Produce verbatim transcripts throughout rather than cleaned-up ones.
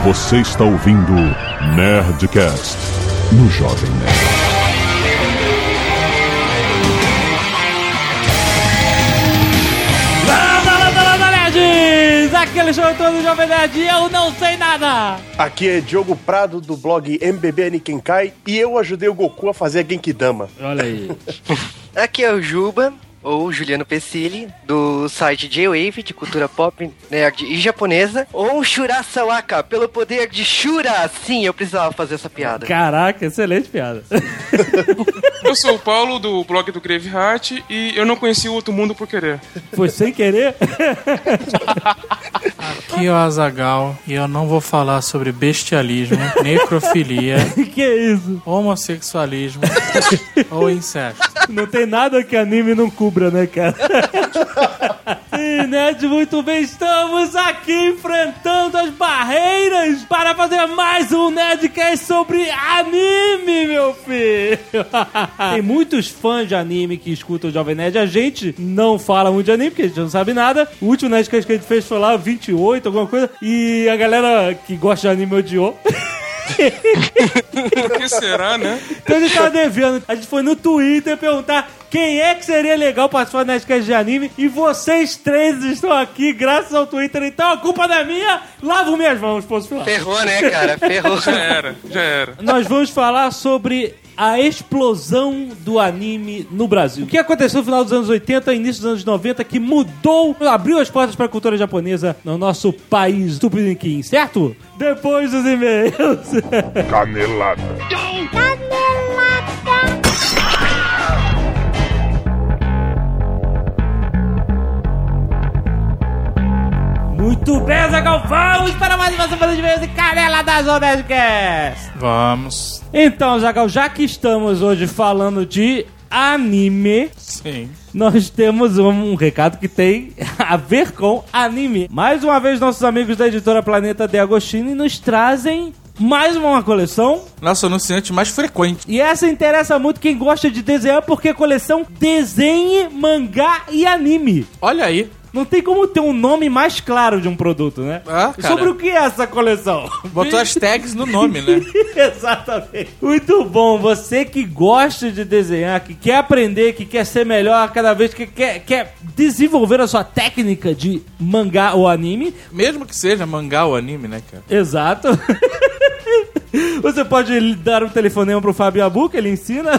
Você está ouvindo Nerdcast no Jovem Nerd. Aquele show todo do Jovem Nerd e eu não sei nada! Aqui é Diogo Prado, do blog M B B Nikenkai, e eu ajudei o Goku a fazer a Genkidama. Olha aí. Aqui é o Juba, ou Juliano Pessilli, do site J-Wave, de cultura pop, nerd e japonesa, ou Shura Sawaka, pelo poder de Shura. Sim, eu precisava fazer essa piada. Caraca, excelente piada. Eu sou o Paulo, do blog do Graveheart, e eu não conheci o Outro Mundo por querer. Foi sem querer? Aqui é o Azaghal, e eu não vou falar sobre bestialismo, necrofilia, que isso? homossexualismo ou incesto. Não tem nada que anime não cubra, né, cara? Sim, Nerd, muito bem, estamos aqui enfrentando as barreiras para fazer mais um Nerdcast sobre anime, meu filho. Tem muitos fãs de anime que escutam o Jovem Nerd. A gente não fala muito de anime, porque a gente não sabe nada. O último Nerdcast que a gente fez foi lá, vinte e oito, alguma coisa, e a galera que gosta de anime odiou. Por que será, né? Então a gente tava devendo. A gente foi no Twitter perguntar quem é que seria legal participar do Nerdcast de anime, e vocês três estão aqui graças ao Twitter. Então a culpa não é minha. Lavo minhas mãos, posso falar. Ferrou, né, cara? Ferrou. Já era, já era. Nós vamos falar sobre a explosão do anime no Brasil. O que aconteceu no final dos anos oitenta e início dos anos noventa que mudou, abriu as portas para a cultura japonesa no nosso país tupiniquim, certo? Depois dos e-mails. Canelada. Muito bem, Azaghal, vamos para mais uma semana de e-mails e Canela da Zona Nerdcast. Vamos. Então, Azaghal, já que estamos hoje falando de anime, sim, nós temos um, um recado que tem a ver com anime. Mais uma vez, nossos amigos da editora Planeta de Agostini nos trazem mais uma coleção. Nosso anunciante mais frequente. E essa interessa muito quem gosta de desenhar, porque é a coleção Desenhe, Mangá e Anime. Olha aí. Não tem como ter um nome mais claro de um produto, né? Ah, cara. Sobre o que é essa coleção? Botou as tags no nome, né? Exatamente. Muito bom. Você que gosta de desenhar, que quer aprender, que quer ser melhor cada vez, que quer, quer desenvolver a sua técnica de mangá ou anime. Mesmo que seja mangá ou anime, né, cara? Exato. Você pode dar um telefonema pro Fábio Abu, que ele ensina.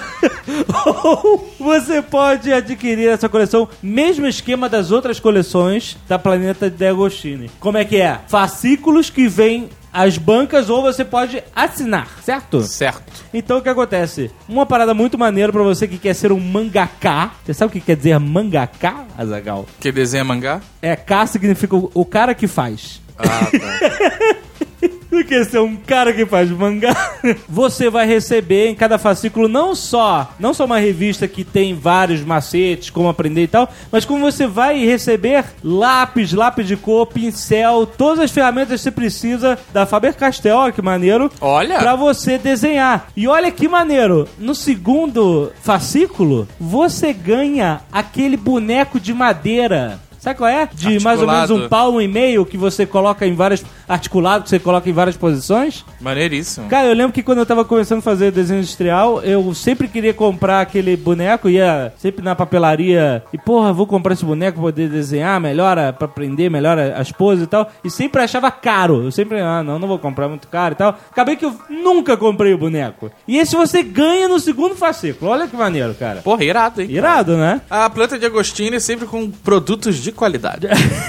Ou você pode adquirir essa coleção, mesmo esquema das outras coleções da Planeta de Agostini. Como é que é? Fascículos que vêm às bancas, ou você pode assinar, certo? Certo. Então o que acontece? Uma parada muito maneira pra você que quer ser um mangaká. Você sabe o que quer dizer mangaká, Azaghal? Que desenha mangá? É, K significa o, o cara que faz. Ah, tá. Do que ser um cara que faz mangá. Você vai receber em cada fascículo não só, não só uma revista que tem vários macetes, como aprender e tal, mas como você vai receber lápis, lápis de cor, pincel, todas as ferramentas que você precisa da Faber-Castell, olha que maneiro. Olha! Pra você desenhar. E olha que maneiro, no segundo fascículo, você ganha aquele boneco de madeira. Sabe qual é? De Articulado. Mais ou menos um palmo e meio que você coloca em várias... Articulado, que você coloca em várias posições. Maneiríssimo. Cara, eu lembro que quando eu tava começando a fazer desenho industrial, eu sempre queria comprar aquele boneco, ia sempre na papelaria e, porra, vou comprar esse boneco pra poder desenhar melhor, pra aprender melhor as poses e tal. E sempre achava caro. Eu sempre, ah, não, não vou comprar muito caro e tal. Acabei que eu nunca comprei o boneco. E esse você ganha no segundo fascículo. Olha que maneiro, cara. Porra, irado, hein? Irado, né? A Planta de Agostini é sempre com produtos de qualidade.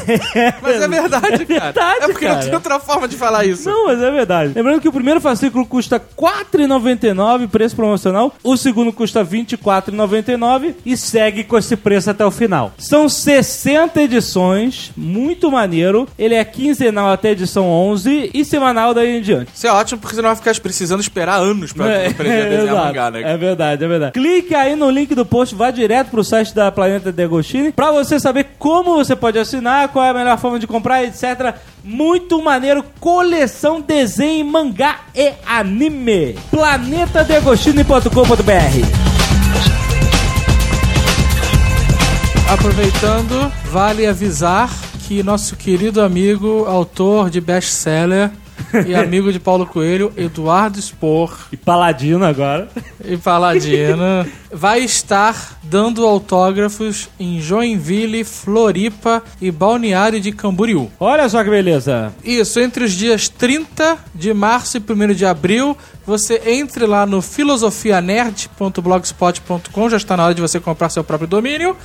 Mas é verdade, cara. É verdade, é porque cara. não tem outra forma de falar isso. Não, mas é verdade. Lembrando que o primeiro fascículo custa quatro reais e noventa e nove centavos, preço promocional. O segundo custa vinte e quatro reais e noventa e nove centavos e segue com esse preço até o final. São sessenta edições, muito maneiro. Ele é quinzenal até a edição onze e semanal daí em diante. Isso é ótimo porque você não vai ficar precisando esperar anos pra É, aprender a desenhar exato. mangá, né? É verdade, é verdade. Clique aí no link do post, vá direto pro site da Planeta de Agostini pra você saber como você pode assinar, qual é a melhor forma de comprar, etcétera. Muito maneiro, coleção desenho, mangá e anime. planeta de agostini ponto com ponto b r. Aproveitando, vale avisar que nosso querido amigo, autor de best-seller e amigo de Paulo Coelho, Eduardo Spor. E Paladino agora. E Paladino. Vai estar dando autógrafos em Joinville, Floripa e Balneário de Camboriú. Olha só que beleza. Isso, entre os dias trinta de março e primeiro de abril, você entre lá no filosofia nerd ponto blogspot ponto com, já está na hora de você comprar seu próprio domínio.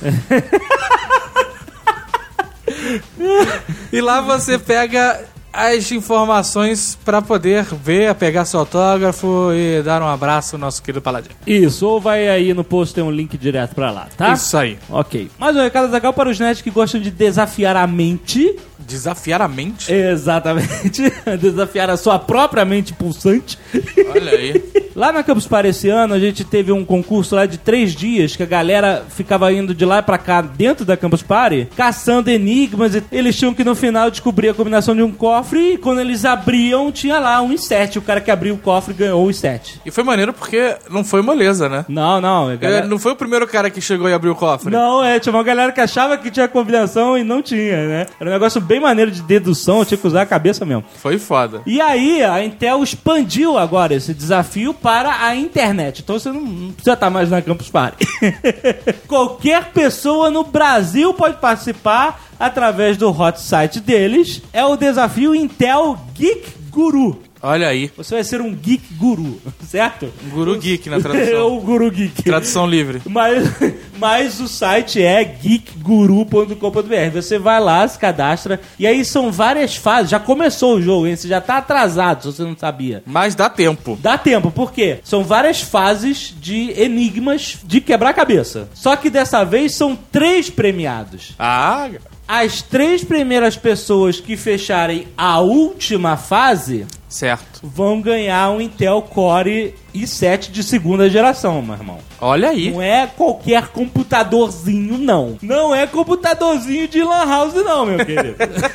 E lá você pega as informações pra poder ver, pegar seu autógrafo e dar um abraço ao nosso querido Paladino. Isso, ou vai aí no post, tem um link direto pra lá, tá? Isso aí. Ok. Mais um recado legal para os nerds que gostam de desafiar a mente. Desafiar a mente? Exatamente. Desafiar a sua própria mente pulsante. Olha aí. Lá na Campus Party esse ano, a gente teve um concurso lá de três dias que a galera ficava indo de lá pra cá dentro da Campus Party, caçando enigmas. E eles tinham que no final descobrir a combinação de um cofre e quando eles abriam, tinha lá um inset. O cara que abriu o cofre ganhou o inset. E foi maneiro porque não foi moleza, né? Não, não. Galera... É, não foi o primeiro cara que chegou e abriu o cofre. Não, é, tinha uma galera que achava que tinha combinação e não tinha, né? Era um negócio bem maneiro de dedução, tinha que usar a cabeça mesmo. Foi foda. E aí, a Intel expandiu agora esse desafio para a internet. Então você não, não precisa estar mais na Campus Party. Qualquer pessoa no Brasil pode participar através do hot site deles. É o desafio Intel Geek Guru. Olha aí. Você vai ser um geek guru, certo? Guru geek na tradução. O guru geek. Tradução livre. Mas, mas o site é geek guru ponto com ponto b r. Você vai lá, se cadastra, e aí são várias fases. Já começou o jogo, hein? Você já tá atrasado, se você não sabia. Mas dá tempo. Dá tempo, por quê? São várias fases de enigmas de quebrar-cabeça. Só que dessa vez são três premiados. Ah, As três primeiras pessoas que fecharem a última fase... certo. Vão ganhar um Intel Core i sete de segunda geração, meu irmão. Olha aí. Não é qualquer computadorzinho, não. Não é computadorzinho de lan house, não, meu querido.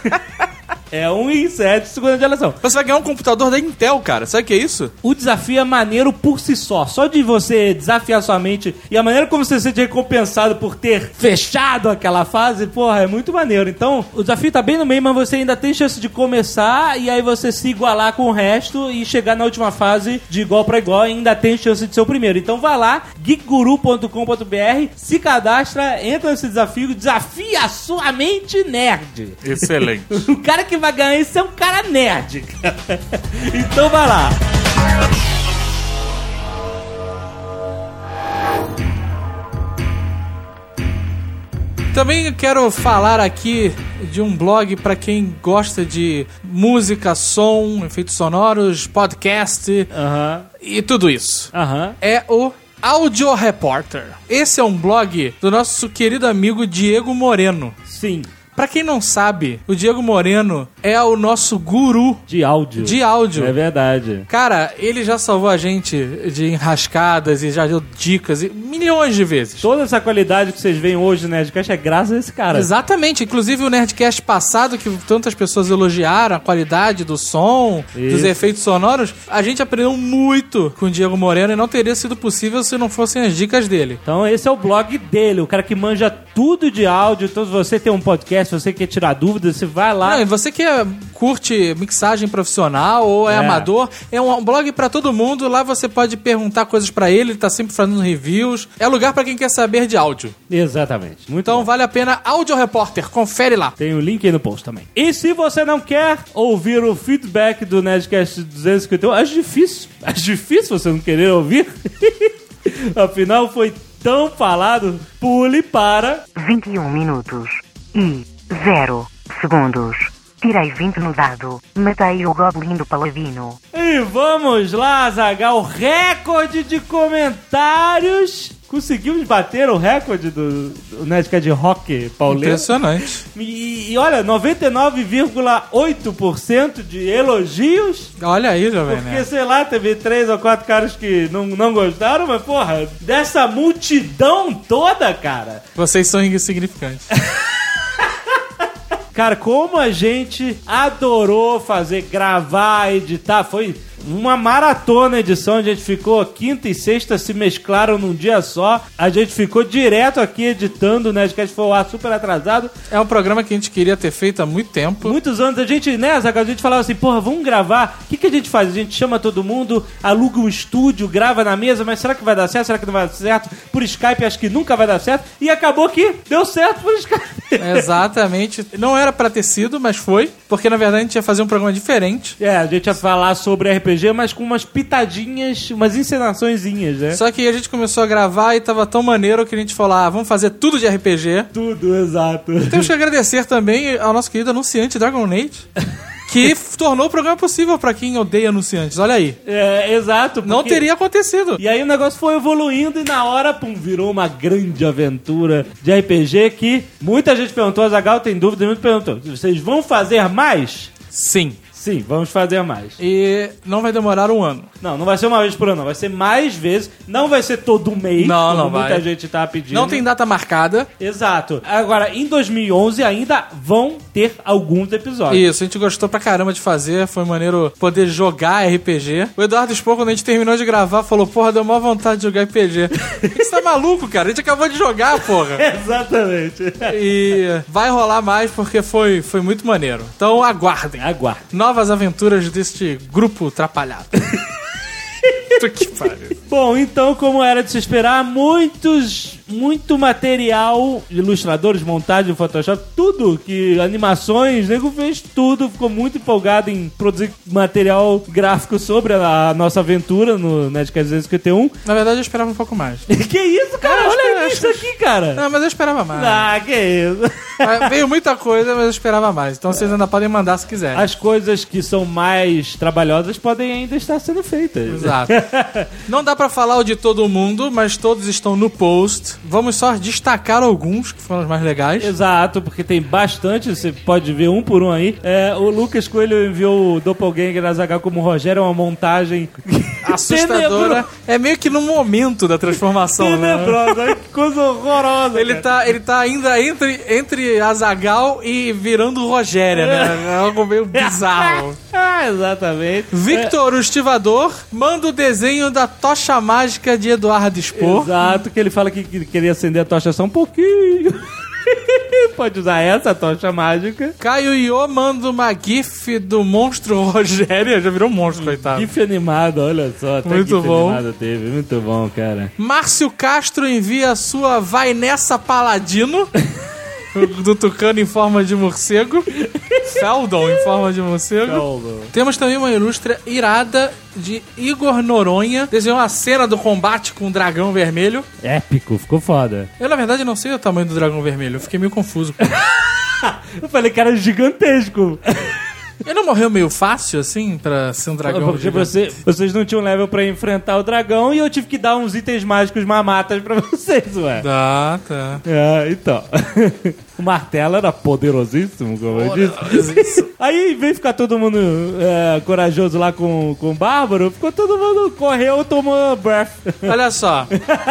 É um i sete de segunda geração. Você vai ganhar um computador da Intel, cara. Sabe o que é isso? O desafio é maneiro por si só. Só de você desafiar sua mente e a maneira como você se sente recompensado por ter fechado aquela fase, porra, é muito maneiro. Então, o desafio tá bem no meio, mas você ainda tem chance de começar e aí você se igualar com o resto e chegar na última fase de igual pra igual e ainda tem chance de ser o primeiro. Então vai lá, geek guru ponto com ponto b r, se cadastra, entra nesse desafio, desafia a sua mente nerd. Excelente. O cara que vai ganhar isso é um cara nerd, cara. Então vai lá. Também quero falar aqui de um blog para quem gosta de música, som, efeitos sonoros, podcast uh-huh. e tudo isso. Uh-huh. É o Audio Reporter. Esse é um blog do nosso querido amigo Diego Moreno. Sim. Pra quem não sabe, o Diego Moreno é o nosso guru de áudio. De áudio. É verdade. Cara, ele já salvou a gente de enrascadas e já deu dicas e milhões de vezes. Toda essa qualidade que vocês veem hoje no Nerdcast é graças a esse cara. Exatamente. Inclusive o Nerdcast passado, que tantas pessoas elogiaram a qualidade do som, Isso. dos efeitos sonoros, a gente aprendeu muito com o Diego Moreno e não teria sido possível se não fossem as dicas dele. Então esse é o blog dele, o cara que manja tudo de áudio. Então se você tem um podcast, se você quer tirar dúvidas, você vai lá. Não, e você que curte mixagem profissional ou é, é. amador, é um blog pra todo mundo. Lá você pode perguntar coisas pra ele, ele tá sempre fazendo reviews. É lugar pra quem quer saber de áudio. Exatamente. Muito então bom. Vale a pena. Audio Reporter, confere lá. Tem o link aí no post também. E se você não quer ouvir o feedback do Nerdcast duzentos e cinquenta e um, acho difícil. Acho difícil você não querer ouvir. Afinal, foi tão falado. Pule para vinte e um minutos e zero segundos. Tirei vinte no dado. Matei o Goblin do Paladino. E vamos lá, Azaghal. Recorde de comentários. Conseguimos bater o recorde do, do Nerdcast de rock pauleiro. Impressionante. E, e olha, noventa e nove vírgula oito por cento de elogios. Olha aí, jovem. Porque, né? sei lá, teve três ou quatro caras que não, não gostaram, mas, porra, dessa multidão toda, cara. Vocês são insignificantes. Cara, como a gente adorou fazer, gravar, editar, foi uma maratona edição, a gente ficou quinta e sexta se mesclaram num dia só, a gente ficou direto aqui editando, né, que foi o ar super atrasado. É um programa que a gente queria ter feito há muito tempo. Muitos anos, a gente, né, Zagal, a gente falava assim, porra, vamos gravar, o que a gente faz? A gente chama todo mundo, aluga um estúdio, grava na mesa, mas será que vai dar certo? Será que não vai dar certo? Por Skype acho que nunca vai dar certo. E acabou que deu certo por Skype. Exatamente. Não era pra ter sido, mas foi. Porque, na verdade, a gente ia fazer um programa diferente. É, a gente ia falar sobre R P G, mas com umas pitadinhas, umas encenaçõezinhas, né? Só que a gente começou a gravar e tava tão maneiro que a gente falou, ah, vamos fazer tudo de R P G. Tudo, exato. Temos que agradecer também ao nosso querido anunciante Dragon Age, que tornou o programa possível pra quem odeia anunciantes. Olha aí. É, exato. Porque... Não teria acontecido. E aí o negócio foi evoluindo e na hora, pum, virou uma grande aventura de R P G que muita gente perguntou, Azaghal tem dúvida, muito perguntou, vocês vão fazer mais? Sim. Sim, vamos fazer mais. E não vai demorar um ano. Não, não vai ser uma vez por ano, não. Vai ser mais vezes. Não vai ser todo mês, não, como não muita vai. gente tá pedindo. Não tem data marcada. Exato. Agora, em dois mil e onze ainda vão ter alguns episódios. Isso, a gente gostou pra caramba de fazer. Foi maneiro poder jogar R P G. O Eduardo Expor, quando a gente terminou de gravar, falou, porra, deu maior vontade de jogar R P G. Você tá maluco, cara? A gente acabou de jogar, porra. Exatamente. E vai rolar mais porque foi, foi muito maneiro. Então aguardem. Aguardem. Novas aventuras deste grupo trapalhado. Que pariu. Bom, então, como era de se esperar, muitos, muito material, ilustradores, montagem, Photoshop, tudo que animações, o nego fez tudo, ficou muito empolgado em produzir material gráfico sobre a, a nossa aventura no Nerdcast duzentos e cinquenta e um. Na verdade, eu esperava um pouco mais. Que isso, cara? Eu Olha acho que- isso aqui, cara. Não, mas eu esperava mais. Ah, que isso. Mas veio muita coisa, mas eu esperava mais. Então vocês ainda podem mandar se quiserem. As coisas que são mais trabalhosas podem ainda estar sendo feitas. Exato. Não dá pra falar o de todo mundo, mas todos estão no post. Vamos só destacar alguns que foram os mais legais. Exato, porque tem bastante, você pode ver um por um aí. É, o Lucas Coelho enviou o Doppelganger da Azaghal como Rogério, é uma montagem Assustadora. É meio que no momento da transformação, né? tenebrosa. Olha que coisa horrorosa. Ele cara. tá, ele tá ainda entre, entre Azaghal e virando Rogéria, né? É algo meio bizarro. Ah, exatamente. Victor, o estivador, manda o desenho da tocha mágica de Eduardo Expor. Exato, que ele fala que que queria acender a tocha só um pouquinho. Pode usar essa tocha mágica. Caio Iô manda uma gif do monstro Rogéria. Já virou um monstro, coitado. GIF animado, olha só. Até Muito GIF bom. animado teve, muito bom, cara. Márcio Castro envia a sua Vai Nessa Paladino. Do Tucano em forma de morcego. Feldon em forma de morcego. Feldon. Temos também uma ilustra irada de Igor Noronha. Desenhou uma cena do combate com o dragão vermelho. Épico, ficou foda. Eu, na verdade, não sei o tamanho do dragão vermelho. Eu fiquei meio confuso. Eu falei que era gigantesco. Ele não morreu meio fácil, assim, pra ser um dragão Porque gigante? você, vocês não tinham level pra enfrentar o dragão e eu tive que dar uns itens mágicos mamatas pra vocês, ué. Ah, tá. É, então. O martelo era poderosíssimo, como eu disse. Aí veio ficar todo mundo é, corajoso lá com, com o Bárbaro, ficou todo mundo, correu, tomou breath. Olha só.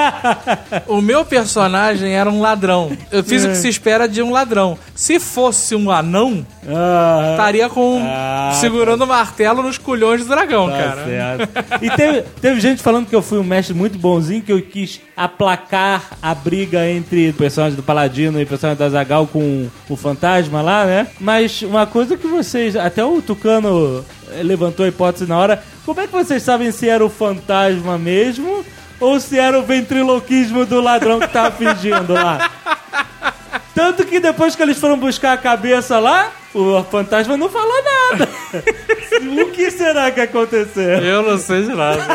O meu personagem era um ladrão. Eu fiz o que se espera de um ladrão. Se fosse um anão, Ah, estaria com Ah, segurando o martelo nos culhões do dragão, tá cara. certo. E teve, teve gente falando que eu fui um mestre muito bonzinho, que eu quis aplacar a briga entre o personagem do Paladino e o personagem da Azaghal com o fantasma lá, né? Mas uma coisa que vocês... Até o Tucano levantou a hipótese na hora. Como é que vocês sabem se era o fantasma mesmo ou se era o ventriloquismo do ladrão que tava fingindo lá? Tanto que depois que eles foram buscar a cabeça lá, o fantasma não falou nada. O que será que aconteceu? Eu não sei de nada.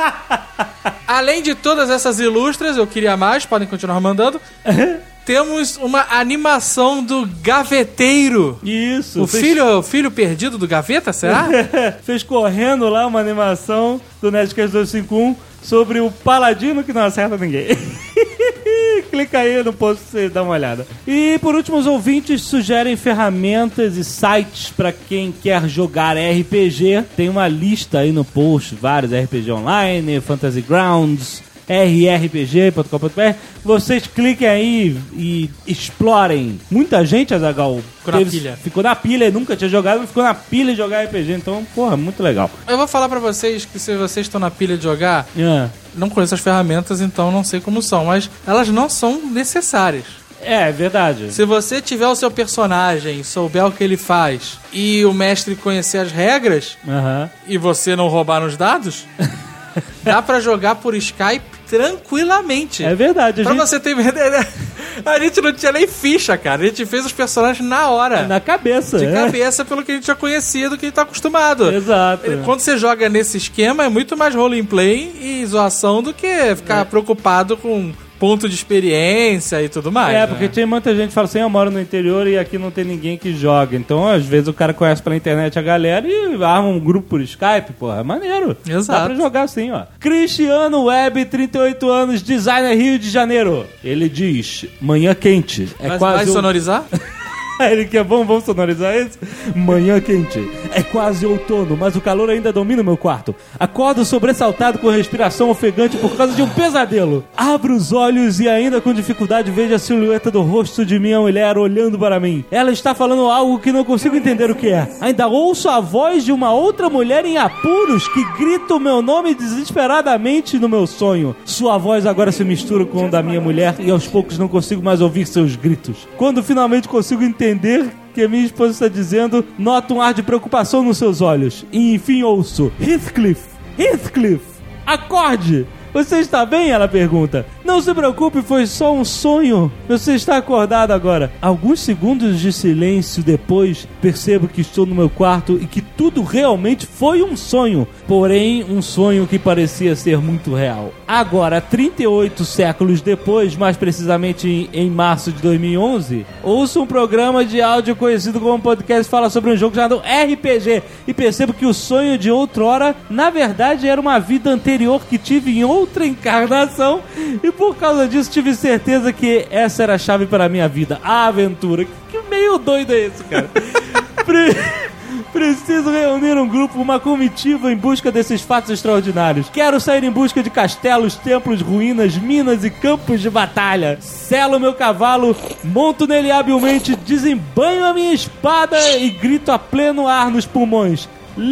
Além de todas essas ilustras, eu queria mais, podem continuar mandando. Temos uma animação do Gaveteiro. Isso. O fez- filho, o filho perdido do Gaveta, será? Fez correndo lá uma animação do Nerdcast duzentos e cinquenta e um sobre o Paladino que não acerta ninguém. Clica aí no post pra você dar uma olhada. E por último, os ouvintes sugerem ferramentas e sites pra quem quer jogar R P G. Tem uma lista aí no post, vários R P G online, Fantasy Grounds, r r p g ponto com ponto b r. Vocês cliquem aí e explorem. Muita gente, Azaghal, Ficou na pilha. ficou na pilha, nunca tinha jogado, mas ficou na pilha de jogar R P G. Então, porra, muito legal. Eu vou falar pra vocês que se vocês estão na pilha de jogar, É. não conheço as ferramentas, então não sei como são, mas elas não são necessárias. É, verdade. Se você tiver o seu personagem, souber o que ele faz, e o mestre conhecer as regras, Aham. e você não roubar os dados, dá pra jogar por Skype tranquilamente. É verdade. A Pra gente... você ter ideia, a gente não tinha nem ficha, cara. A gente fez os personagens na hora. Na cabeça. De é. cabeça, pelo que a gente já conhecia, do que a gente tá acostumado. Exato. Quando você joga nesse esquema, é muito mais roleplay e zoação do que ficar É. preocupado com ponto de experiência e tudo mais. É, né? porque tem muita gente que fala assim, eu moro no interior e aqui não tem ninguém que joga. Então, às vezes, o cara conhece pela internet a galera e arma um grupo por Skype, porra, é maneiro. Exato. Dá pra jogar assim, ó. Cristiano Web, trinta e oito anos, designer Rio de Janeiro. Ele diz, manhã quente. É Mas quase vai um- sonorizar? Ele quer, vamos, vamos sonorizar isso? Manhã quente. É quase outono, mas o calor ainda domina o meu quarto. Acordo sobressaltado com respiração ofegante por causa de um pesadelo. Abro os olhos e ainda com dificuldade vejo a silhueta do rosto de minha mulher olhando para mim. Ela está falando algo que não consigo entender o que é. Ainda ouço a voz de uma outra mulher em apuros que grita o meu nome desesperadamente no meu sonho. Sua voz agora se mistura com a da minha mulher e aos poucos não consigo mais ouvir seus gritos. Quando finalmente consigo entender que minha esposa está dizendo, noto um ar de preocupação nos seus olhos. E enfim ouço, Heathcliff, Heathcliff, acorde! Você está bem? Ela pergunta. Não se preocupe, foi só um sonho. Você está acordado agora. Alguns segundos de silêncio depois, percebo que estou no meu quarto e que tudo realmente foi um sonho. Porém, um sonho que parecia ser muito real. Agora, trinta e oito séculos depois, mais precisamente em, em março de dois mil e onze, ouço um programa de áudio conhecido como podcast que fala sobre um jogo chamado R P G e percebo que o sonho de outrora, na verdade, era uma vida anterior que tive em outra encarnação e por causa disso tive certeza que essa era a chave para a minha vida, a aventura. Que, que meio doido é isso, cara? Pre... Preciso reunir um grupo, uma comitiva em busca desses fatos extraordinários. Quero sair em busca de castelos, templos, ruínas, minas e campos de batalha. Selo meu cavalo, monto nele habilmente, desembanho a minha espada e grito a pleno ar nos pulmões.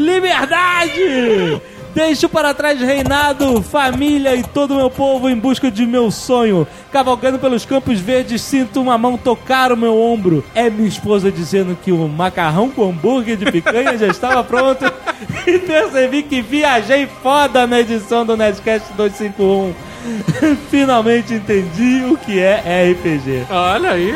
Liberdade! Deixo para trás reinado, família e todo o meu povo em busca de meu sonho. Cavalgando pelos campos verdes, sinto uma mão tocar o meu ombro. É minha esposa dizendo que o macarrão com hambúrguer de picanha já estava pronto. E percebi que viajei foda na edição do Nerdcast duzentos e cinquenta e um. Finalmente entendi o que é R P G. Olha aí.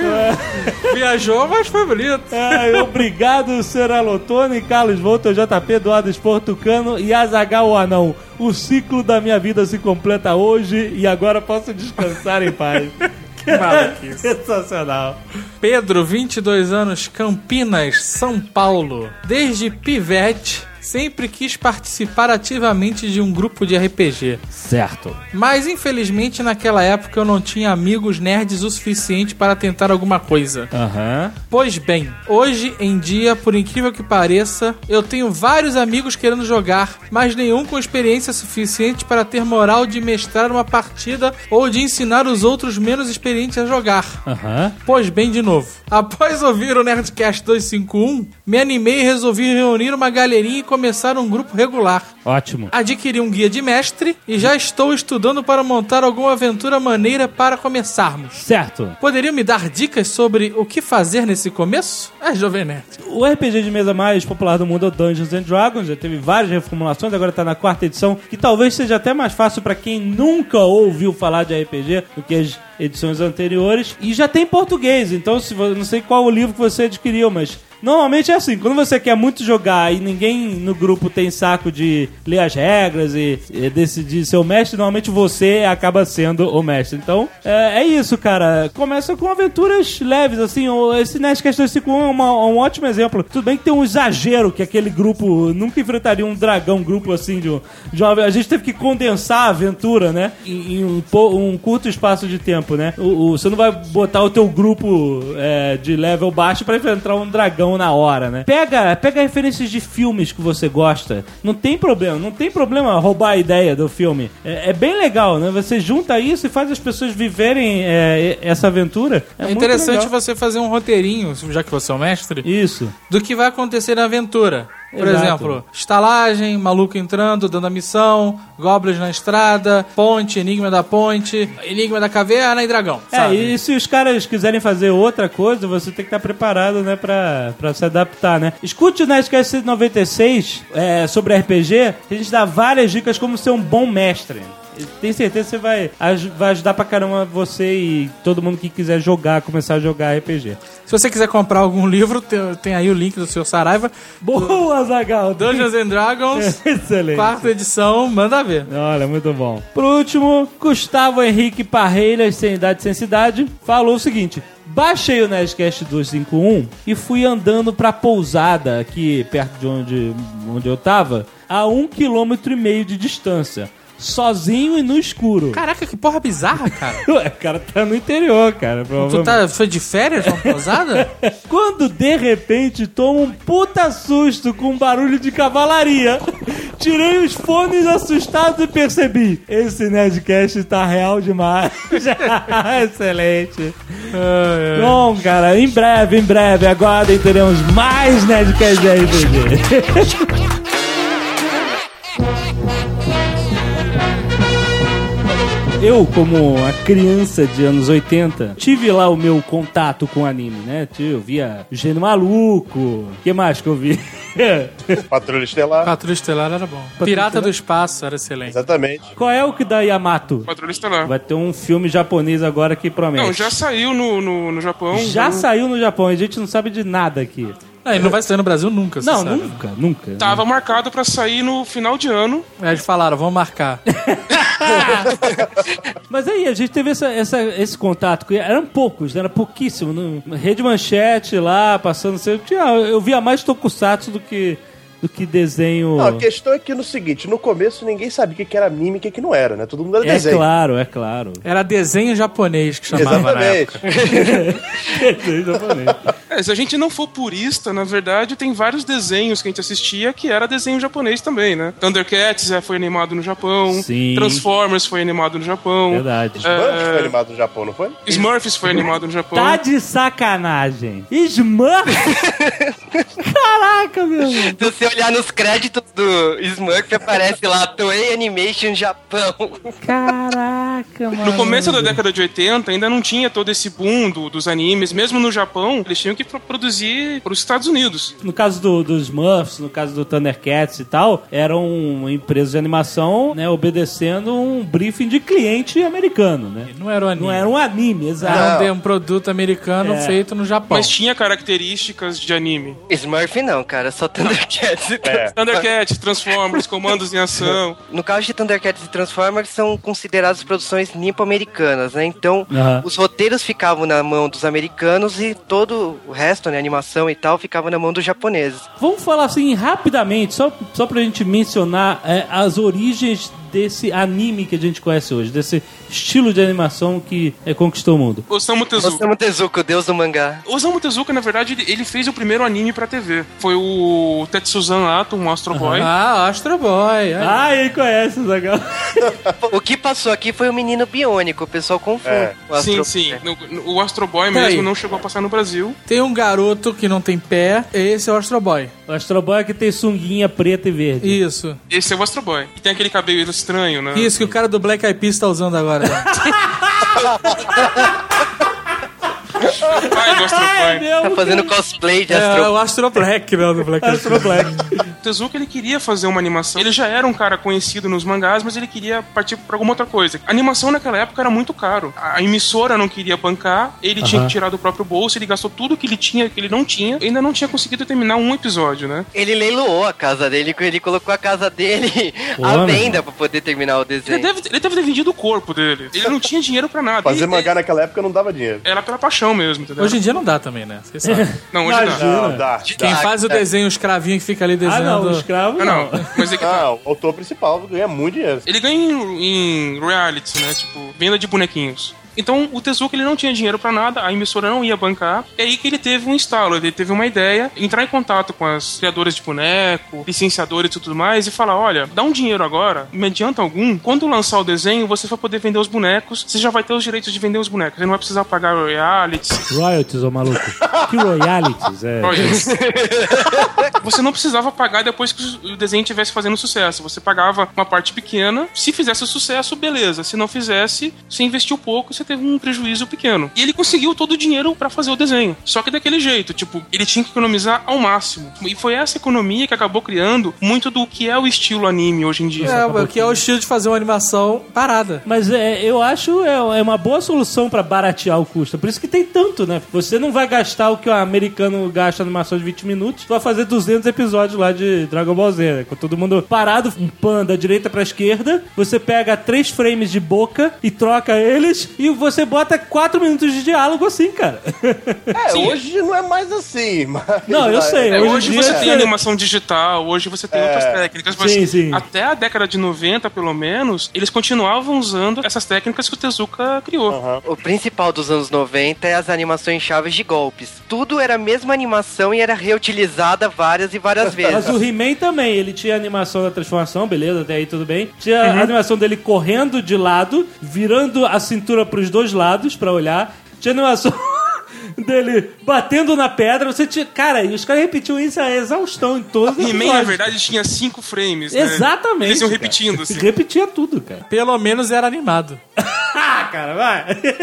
Viajou, mas foi bonito. É, obrigado, senhor Alotone, Carlos Volta, J P, Eduardo Spor, Tucano e Azaghal o Anão. O ciclo da minha vida se completa hoje e agora posso descansar em paz. Que maluquice. Sensacional. Pedro, vinte e dois anos, Campinas, São Paulo. Desde pivete, sempre quis participar ativamente de um grupo de R P G. Certo. Mas, infelizmente, naquela época eu não tinha amigos nerds o suficiente para tentar alguma coisa. Aham. Pois bem, hoje em dia, por incrível que pareça, eu tenho vários amigos querendo jogar, mas nenhum com experiência suficiente para ter moral de mestrar uma partida ou de ensinar os outros menos experientes a jogar. Aham. Pois bem, de novo, após ouvir o Nerdcast duzentos e cinquenta e um, me animei e resolvi reunir uma galerinha e começar um grupo regular. Ótimo. Adquiri um guia de mestre e já estou estudando para montar alguma aventura maneira para começarmos. Certo. Poderiam me dar dicas sobre o que fazer nesse começo? É, Jovem Nerd. O R P G de mesa mais popular do mundo é o Dungeons and Dragons, já teve várias reformulações, agora tá na quarta edição, que talvez seja até mais fácil para quem nunca ouviu falar de R P G do que as edições anteriores. E já tem português, então se você, não sei qual o livro que você adquiriu, mas normalmente é assim, quando você quer muito jogar e ninguém no grupo tem saco de ler as regras e, e decidir ser o mestre, normalmente você acaba sendo o mestre. Então, é, é isso, cara. Começa com aventuras leves, assim. Esse Nerdcast duzentos e cinquenta e um é uma, um ótimo exemplo. Tudo bem que tem um exagero, que aquele grupo nunca enfrentaria um dragão, um grupo assim de, um, de uma... A gente teve que condensar a aventura, né? Em, em um, um curto espaço de tempo, né? O, o, você não vai botar o teu grupo é, de level baixo pra enfrentar um dragão na hora, né? Pega, pega referências de filmes que você gosta. Não tem problema, não tem problema roubar a ideia do filme. É, é bem legal, né? Você junta isso e faz as pessoas viverem é, essa aventura. É, É interessante você fazer um roteirinho, já que você é o mestre, Isso. do que vai acontecer na aventura. Por Exato. exemplo, estalagem, maluco entrando, dando a missão, goblins na estrada, ponte, enigma da ponte, enigma da caverna e dragão, É, sabe? e se os caras quiserem fazer outra coisa, você tem que estar preparado, né, pra, pra se adaptar, né? Escute o Nerdcast cento e noventa e seis é, sobre R P G, a gente dá várias dicas como ser um bom mestre. Tenho certeza que você vai, aj- vai ajudar pra caramba você e todo mundo que quiser jogar, começar a jogar R P G. Se você quiser comprar algum livro, tem, tem aí o link do seu Saraiva. Boa, Zagal! Dungeons and Dragons, Excelente. quarta edição, manda ver. Olha, muito bom. Por último, Gustavo Henrique Parreiras, sem idade sem cidade, falou o seguinte: baixei o Nerdcast duzentos e cinquenta e um e fui andando pra Pousada, aqui perto de onde, onde eu tava, a um quilômetro e meio de distância. Sozinho e no escuro. Caraca, que porra bizarra, cara. Ué, o cara tá no interior, cara. Tu tá, foi de férias numa pousada? Quando de repente tomo um puta susto com um barulho de cavalaria. Tirei os fones assustados e percebi: esse Nerdcast tá real demais. Excelente. Bom, cara, em breve, em breve, aguardem, teremos mais Nerdcast de R P G. Eu, como uma criança de anos oitenta, tive lá o meu contato com anime, né? Eu via Gênio Maluco. O que mais que eu vi? Patrulha Estelar. Patrulha Estelar era bom. Pirata do Espaço era excelente. Exatamente. Qual é o que dá Yamato? Patrulha Estelar. Vai ter um filme japonês agora que promete. Não, já saiu no, no, no Japão. Já no... saiu no Japão, a gente não sabe de nada aqui. Ah, ele não vai sair no Brasil nunca, você Não, sabe. nunca, nunca. Tava marcado pra sair no final de ano. Aí eles falaram, vamos marcar. Mas aí, a gente teve essa, essa, esse contato, com- eram poucos, né? Era pouquíssimo. No, Rede Manchete lá, passando... Você, tinha, eu via mais tokusatsu do que, do que desenho... Não, a questão é que no seguinte, no começo ninguém sabia o que que era anime e o que que não era, né? Todo mundo era É desenho. claro, é claro. Era desenho japonês que chamava na época. Exatamente. Desenho japonês. É, se a gente não for purista, na verdade, tem vários desenhos que a gente assistia que era desenho japonês também, né? Thundercats é, foi animado no Japão. Sim. Transformers foi animado no Japão. Verdade. Smurfs foi animado no Japão, não foi? Smurfs foi animado no Japão. Tá de sacanagem. Smurf? Caraca, meu irmão. Se você olhar nos créditos do Smurf, aparece lá Toei Animation Japão. Caraca, mano. No começo da década de oitenta, ainda não tinha todo esse boom do- dos animes. Mesmo no Japão, eles tinham que pro- produzir para os Estados Unidos. No caso do, dos Smurfs, no caso do Thundercats e tal, eram empresas de animação, né, obedecendo um briefing de cliente americano, né? Não era um anime. Não era um anime, exato. Era um, de- um produto americano É. feito no Japão. Mas tinha características de anime. Smurf não, cara, só Thundercats. É. Thundercats, Transformers, Comandos em Ação. No caso de Thundercats e Transformers, são consideradas produções nipo-americanas, né? Então, Aham. os roteiros ficavam na mão dos americanos e todo o resto, né, animação e tal, ficava na mão dos japoneses. Vamos falar assim rapidamente, só, só pra gente mencionar é, as origens desse anime que a gente conhece hoje, desse estilo de animação que é, conquistou o mundo. Osamu Tezuka. Osamu Tezuka, o deus do mangá. Osamu Tezuka, na verdade, ele, ele fez o primeiro anime pra T V. Foi o Tetsuzan Atom, um Astro Boy. Ah, Astro Boy. é. Ah, ele conhece, Zagal. O que passou aqui foi o menino biônico, o pessoal confunde. É. o Astro- Sim, sim. No- no- o Astro Boy Peraí. mesmo não chegou a passar no Brasil. Tem um garoto que não tem pé, esse é o Astro Boy. O Astro Boy é que tem sunguinha preta e verde. Isso. Esse é o Astro Boy. Que tem aquele cabelo estranho, né? Isso que o cara do Black Eyed Peas tá usando agora. né? Pai do Astro Ai, Boy. meu Tá fazendo cosplay de Astro É o Astro Black, não, do Black Eyed Astro Peas. Black. O Tezuka, ele queria fazer uma animação. Ele já era um cara conhecido nos mangás, mas ele queria partir pra alguma outra coisa. A animação naquela época era muito caro. A emissora não queria bancar, ele tinha Aham. que tirar do próprio bolso, ele gastou tudo que ele tinha, que ele não tinha, e ainda não tinha conseguido terminar um episódio, né? Ele leiloou a casa dele, ele colocou a casa dele Pô, à meu venda pra poder terminar o Ele desenho. deve, ele deve ter vendido o corpo dele. Ele não tinha dinheiro pra nada. Fazer Ele- mangá naquela época não dava dinheiro. Era pela paixão mesmo, entendeu? Hoje em dia não dá também, né? Vocês sabem. Não, hoje Imagina. dá. Não, dá. Quem Ah, faz o é. desenho, o escravinho que fica ali Ah, desenhando... não, o escravo Ah, não. não. Mas é que tá. Não, o autor principal ganha muito dinheiro. Ele ganha em, em reality, né? Tipo, venda de bonequinhos. Então o Tezuka ele não tinha dinheiro pra nada, a emissora não ia bancar. É aí que ele teve um instalo, ele teve uma ideia, entrar em contato com as criadoras de boneco, licenciadores e tudo mais, e falar, olha, dá um dinheiro agora, mediante algum, quando lançar o desenho, você vai poder vender os bonecos, você já vai ter os direitos de vender os bonecos, você não vai precisar pagar royalties. Royalties, ô maluco. Que royalties? É. Royalties. Você não precisava pagar depois que o desenho estivesse fazendo sucesso, você pagava uma parte pequena, se fizesse sucesso, beleza, se não fizesse, você investiu pouco, você teve um prejuízo pequeno. E ele conseguiu todo o dinheiro pra fazer o desenho, só que daquele jeito, tipo, ele tinha que economizar ao máximo. E foi essa economia que acabou criando muito do que é o estilo anime hoje em dia. É, o que é o estilo de fazer uma animação parada. Mas é, eu acho é, é uma boa solução pra baratear o custo. Por isso que tem tanto, né? Você não vai gastar o que o americano gasta na animação de vinte minutos, vai fazer duzentos episódios lá de Dragon Ball Z, né? Com todo mundo parado, um pan da direita pra esquerda, você pega três frames de boca e troca eles e você bota quatro minutos de diálogo assim, cara. É, Sim. hoje não é mais assim, mas... Não, eu sei. É, hoje hoje dia você é- tem animação digital, hoje você tem É. outras técnicas, mas Sim, sim. até a década de noventa, pelo menos, eles continuavam usando essas técnicas que o Tezuka criou. Aham. O principal dos anos noventa é as animações chaves de golpes. Tudo era a mesma animação e era reutilizada várias e várias vezes. Mas o He-Man também, ele tinha a animação da transformação, beleza, até aí tudo bem. Tinha a animação dele correndo de lado, virando a cintura pros dois lados pra olhar. Tinha a animação dele batendo na pedra. Você tinha... Cara, e os caras repetiam isso a exaustão em todos os He-Man, na episódios. verdade, tinha cinco frames, né? Exatamente. Eles iam cara. repetindo, assim. Repetia tudo, cara. Pelo menos era animado. Ah, cara, vai.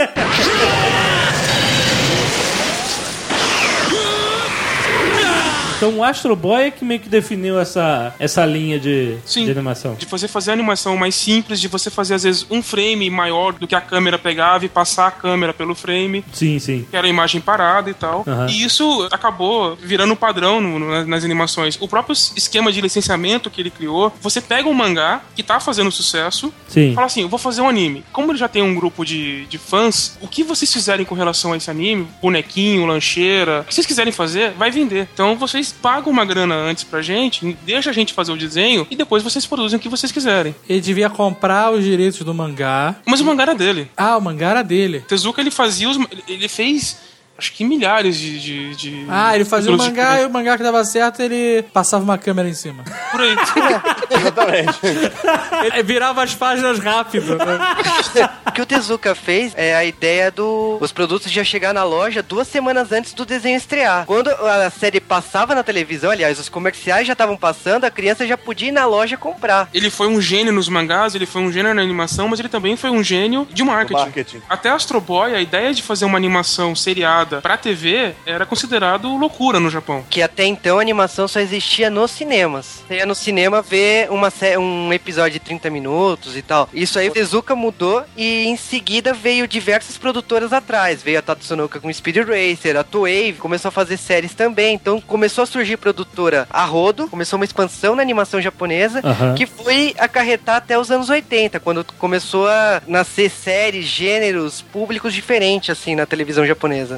Então o Astro Boy é que meio que definiu essa, essa linha de, Sim. de animação. De você fazer a animação mais simples, de você fazer, às vezes, um frame maior do que a câmera pegava e passar a câmera pelo frame, Sim, sim. que era a imagem parada e tal. Aham. E isso acabou virando um padrão no- no- nas animações. O próprio esquema de licenciamento que ele criou, você pega um mangá que tá fazendo sucesso, Sim. fala assim, eu vou fazer um anime. Como ele já tem um grupo de, de fãs, o que vocês fizerem com relação a esse anime, bonequinho, lancheira, o que vocês quiserem fazer, vai vender. Então vocês pagam uma grana antes pra gente, deixa a gente fazer o desenho e depois vocês produzem o que vocês quiserem. Ele devia comprar os direitos do mangá. Mas o mangá era dele. Ah, o mangá era dele. Tezuka, ele fazia os... Ele fez... Acho que milhares de... de, de Ah, ele fazia o títulos mangá e diferentes. o mangá que dava certo, ele passava uma câmera em cima. Por aí. Exatamente. Ele virava as páginas rápido. Né? O que o Tezuka fez é a ideia do os produtos já chegar na loja duas semanas antes do desenho estrear. Quando a série passava na televisão, aliás, os comerciais já estavam passando, a criança já podia ir na loja comprar. Ele foi um gênio nos mangás, ele foi um gênio na animação, mas ele também foi um gênio de marketing. Marketing. Até Astro Boy, a ideia de fazer uma animação seriada pra T V era considerado loucura no Japão. Que até então a animação só existia nos cinemas. Você ia no cinema ver uma sé- um episódio de trinta minutos e tal. Isso aí o Tezuka mudou e em seguida veio diversas produtoras atrás. Veio a Tatsunoko com Speed Racer, a Toei começou a fazer séries também. Então começou a surgir produtora a rodo, começou uma expansão na animação japonesa, Aham. que foi acarretar até os anos oitenta, quando começou a nascer séries, gêneros, públicos diferentes assim na televisão japonesa.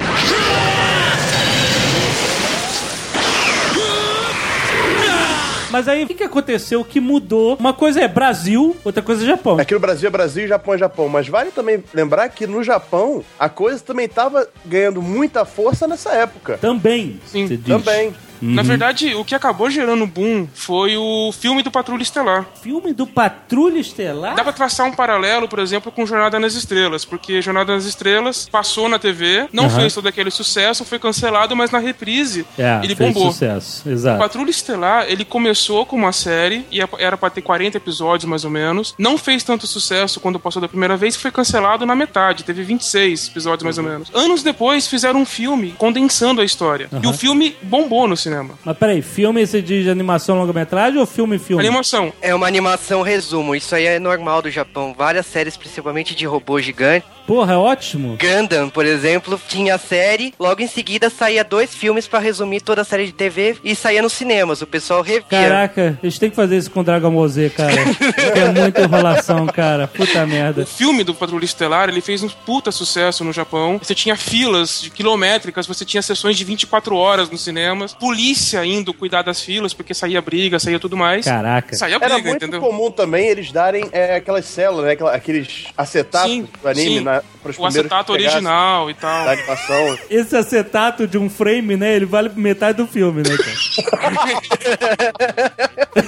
Mas aí, o que, que aconteceu que mudou? Uma coisa é Brasil, outra coisa é Japão. Aqui no Brasil é Brasil e Japão é Japão. Mas vale também lembrar que no Japão a coisa também estava ganhando muita força nessa época. Também, Sim, você diz. Também. Na verdade, o que acabou gerando boom foi o filme do Patrulha Estelar. Filme do Patrulha Estelar? Dá pra traçar um paralelo, por exemplo, com Jornada nas Estrelas, porque Jornada nas Estrelas passou na T V, não Aham. fez todo aquele sucesso, foi cancelado, mas na reprise É, ele fez bombou. sucesso, O exato. Patrulha Estelar, ele começou com uma série, e era pra ter quarenta episódios mais ou menos, não fez tanto sucesso quando passou da primeira vez, foi cancelado na metade, teve vinte e seis episódios mais ou menos. Anos depois fizeram um filme condensando a história, e o filme bombou no cinema. Mas peraí, filme você diz de animação longa-metragem ou filme-filme? Animação. É uma animação resumo, isso aí é normal do Japão. Várias séries, principalmente de robô gigante. Porra, é ótimo. Gundam, por exemplo, tinha a série, logo em seguida saía dois filmes pra resumir toda a série de T V e saía nos cinemas. O pessoal revia. Caraca, eles têm que fazer isso com Dragon Ball Z, cara. Que é muita enrolação, cara. Puta merda. O filme do Patrulha Estelar, ele fez um puta sucesso no Japão. Você tinha filas de quilométricas, você tinha sessões de vinte e quatro horas nos cinemas. polícia indo cuidar das filas, porque saía briga, saía tudo mais. Caraca. Saía Era briga, muito entendeu? comum também eles darem é, aquelas células, né? Aquela- Aqueles acetatos Sim, do anime sim. na, pros O primeiros acetato que pegassem original e tal. da animação. Esse acetato de um frame, né? Ele vale metade do filme, né, cara?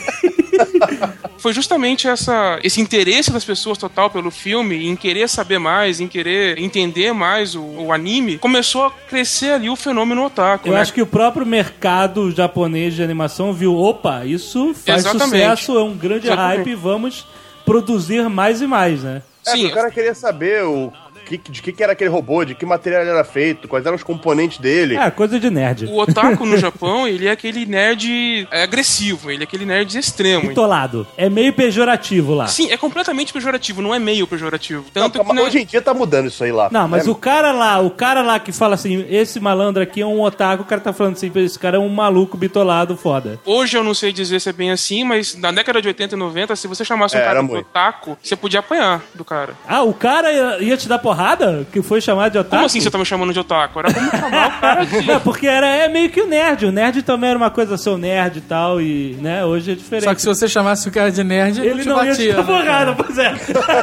Foi justamente essa, esse interesse das pessoas total pelo filme, em querer saber mais, em querer entender mais o, o anime, começou a crescer ali o fenômeno otaku, Eu né? acho que o próprio mercado japonês de animação viu, opa, isso faz Exatamente. sucesso, é um grande Exatamente. hype, vamos produzir mais e mais, né? É, Sim, o cara queria saber o que, de que, que era aquele robô, de que material ele era feito, quais eram os componentes dele. É, coisa de nerd. o otaku no Japão, ele é aquele nerd é, agressivo, ele é aquele nerd extremo. Bitolado. É meio pejorativo lá. Sim, é completamente pejorativo, não é meio pejorativo. Não, Tanto calma, que, né, hoje em dia tá mudando isso aí lá. Não, mas né? o cara lá, o cara lá que fala assim, esse malandro aqui é um otaku, o cara tá falando assim, esse cara é um maluco bitolado foda. hoje eu não sei dizer se é bem assim, mas na década de oitenta e noventa, se você chamasse um É, cara era de muito. otaku, você podia apanhar do cara. Ah, o cara ia, ia te dar porrada? Que foi chamado de otaku? Como assim você tá me chamando de otaku? Era como chamar o cara de... É, porque era é meio que o nerd. O nerd também era uma coisa, seu nerd e tal, e, né, hoje é diferente. Só que se você chamasse o cara de nerd, ele, ele não não te ia batia. te dar né? porrada, pois é.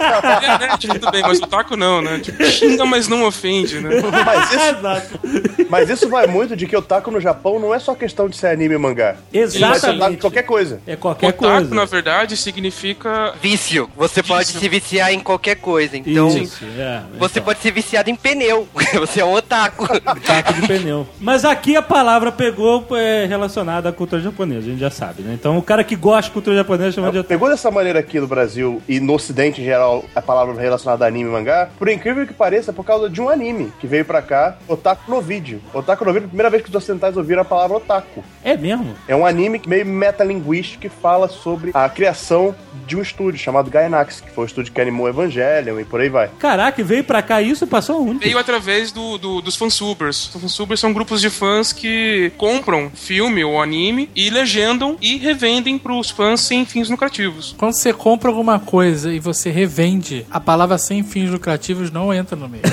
É, né? Tudo bem, mas otaku não, né? Tipo, xinga, mas não ofende, né? Mas isso, Exato. mas isso vai muito de que o otaku no Japão não é só questão de ser anime e mangá. Ele vai ser otaku Exatamente. de qualquer coisa. É qualquer Otaku, coisa. na verdade, significa... Vício. Você pode Vício. se viciar em qualquer coisa. Então, Isso, é. você pode ser viciado em pneu. Você é um otaku. Taco de pneu. Mas aqui a palavra pegou é relacionada à cultura japonesa, a gente já sabe, né? Então o cara que gosta de cultura japonesa chama de otaku. Pegou dessa maneira aqui no Brasil e no ocidente em geral a palavra relacionada a anime e mangá, por incrível que pareça, é por causa de um anime que veio pra cá, Otaku no Vídeo. Otaku no Vídeo, a primeira vez que os ocidentais ouviram a palavra otaku. É mesmo? É um anime meio metalinguístico que fala sobre a criação de um estúdio chamado Gainax, que foi o estúdio que animou Evangelion e por aí vai. Caraca, veio pra cá isso e passou onde? Veio através do, do- dos fansubers. Os fansubers são grupos de fãs que compram filme ou anime e legendam e revendem pros fãs sem fins lucrativos. Quando você compra alguma coisa e você revende, a palavra sem fins lucrativos não entra no meio.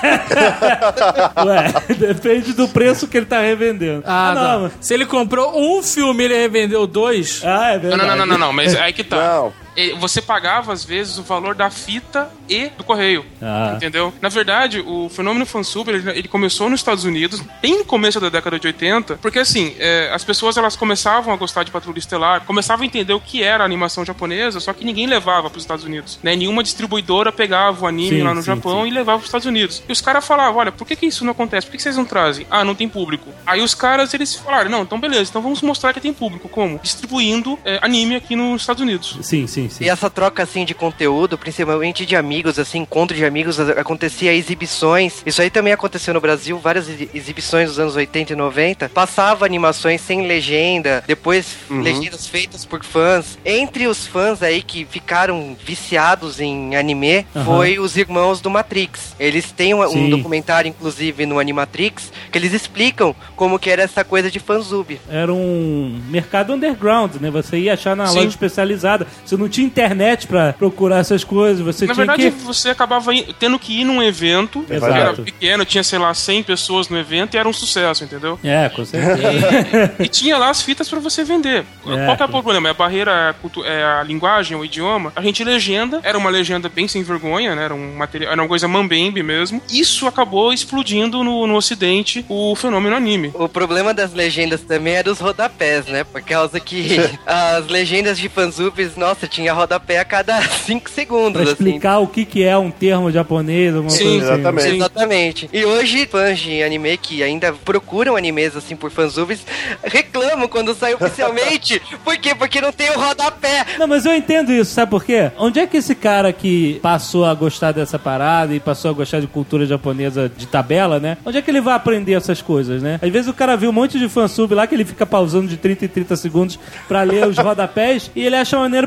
Ué, depende do preço que ele tá revendendo. Ah, não. não. Se ele comprou um filme e ele revendeu dois, Ah, é Não, verdade. não, não, não, não, mas aí que tá. Não. E Você pagava, às vezes, o valor da fita e do correio. Ah. Entendeu? Na verdade, o fenômeno fansuber, ele, ele começou nos Estados Unidos, bem no começo da década de oitenta, porque assim, é, as pessoas elas começavam a gostar de Patrulha Estelar, começavam a entender o que era a animação japonesa, só que ninguém levava para os Estados Unidos. Né? Nenhuma distribuidora pegava o anime Sim, lá no sim, Japão sim. e levava para os Estados Unidos. E os caras falavam, olha, por que, que isso não acontece? Por que, que vocês não trazem? Ah, não tem público. Aí os caras, eles falaram, não, então beleza, então vamos mostrar que tem público. Como? Distribuindo é, anime aqui nos Estados Unidos. Sim, sim, sim. E essa troca, assim, de conteúdo, principalmente de amigos, assim, encontro de amigos, a- acontecia exibições. Isso aí também aconteceu no Brasil, várias exi- exibições dos anos oitenta e noventa. Passava animações sem legenda, depois legendas feitas por fãs. Entre os fãs aí que ficaram viciados em anime, Aham. foi os irmãos do Matrix. Eles têm um, um Sim. documentário, inclusive, no Animatrix, que eles explicam como que era essa coisa de fanzub. Era um mercado underground, né? Você ia achar na Sim. loja especializada. Você não tinha internet pra procurar essas coisas. Você Na tinha verdade, que... você acabava in- tendo que ir num evento, que Exato. era pequeno, tinha, sei lá, cem pessoas no evento e era um sucesso, entendeu? É, com certeza. E, e tinha lá as fitas pra você vender. É. Qual que é o problema? É a barreira, é a, cultu- é a linguagem, o idioma. A gente legenda, era uma legenda bem sem vergonha, né? Era, um material, era uma coisa mambembe mesmo. Isso acabou explodindo no, no ocidente o fenômeno anime. O problema das legendas também era os rodapés, né? Por causa que as legendas de fanzubes, nossa, tinha rodapé a cada cinco segundos, Pra assim. explicar o que, que é um termo japonês, alguma Sim, coisa assim. exatamente. Sim. Exatamente. E hoje, fãs de anime que ainda procuram animes assim por fanzubes, reclamam quando sai oficialmente. Por quê? Porque não tem o rodapé. Não, mas eu entendo isso, sabe por quê? Onde é que esse cara que passou a gostar dessa parada e passou a gostar de cultura japonesa de tabela, né? Onde é que ele vai aprender essas coisas, né? Às vezes o cara viu um monte de fansub lá que ele fica pausando de trinta em trinta segundos pra ler os rodapés e ele acha maneiro porque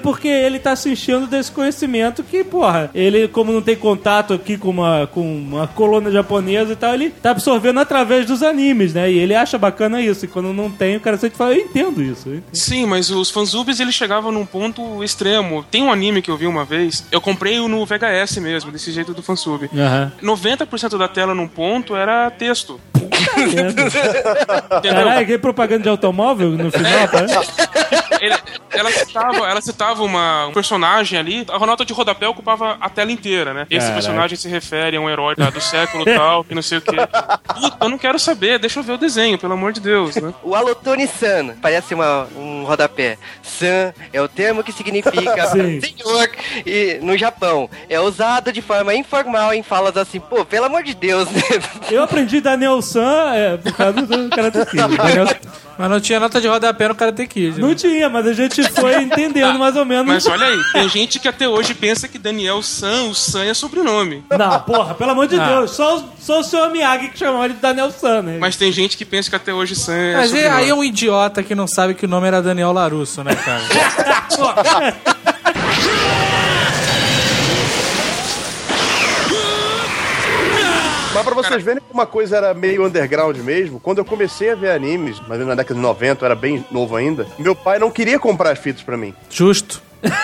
ele tá se enchendo desse conhecimento que, porra, ele, como não tem contato aqui com uma, com uma colônia japonesa e tal, ele tá absorvendo através dos animes, né? E ele acha bacana isso. E quando não tem, o cara sempre fala, eu entendo isso. Eu entendo. Sim, mas os fansubs, eles chegavam num ponto extremo. Tem um anime que eu vi uma vez, eu comprei no V H S mesmo, desse jeito do fansub. Uhum. noventa por cento da tela num ponto era texto. Caralho, que propaganda de automóvel no final, parece? Ele, ela citava, ela citava uma, um personagem ali, a nota de rodapé ocupava a tela inteira, né? Esse Caraca. personagem se refere a um herói da, do século tal, e não sei o quê. Puta, eu não quero saber, deixa eu ver o desenho, pelo amor de Deus, né? O Alotone-san parece uma, um rodapé. San é o termo que significa Sim. senhor e, no Japão. É usado de forma informal em falas assim, pô, pelo amor de Deus, né? Eu aprendi Daniel-san é, por causa do Karate Kid. Daniel... Mas não tinha nota de rodapé no Karate Kid. Não Né? tinha, mas a gente foi entendendo mais ou menos. Mas olha aí, tem gente que até hoje pensa que Daniel San, o San é sobrenome. Não, porra, pelo amor de Ah. Deus, só, o- só o seu Miyagi que chamava ele de Daniel-san, né? Mas tem gente que pensa que até hoje San é Mas e- sobrenome. aí é um idiota que não sabe que o nome era Daniel Larusso, né, cara? Mas pra vocês verem como uma coisa era meio underground mesmo, quando eu comecei a ver animes, mas na década de noventa, eu era bem novo ainda, meu pai não queria comprar as fitas pra mim. Justo.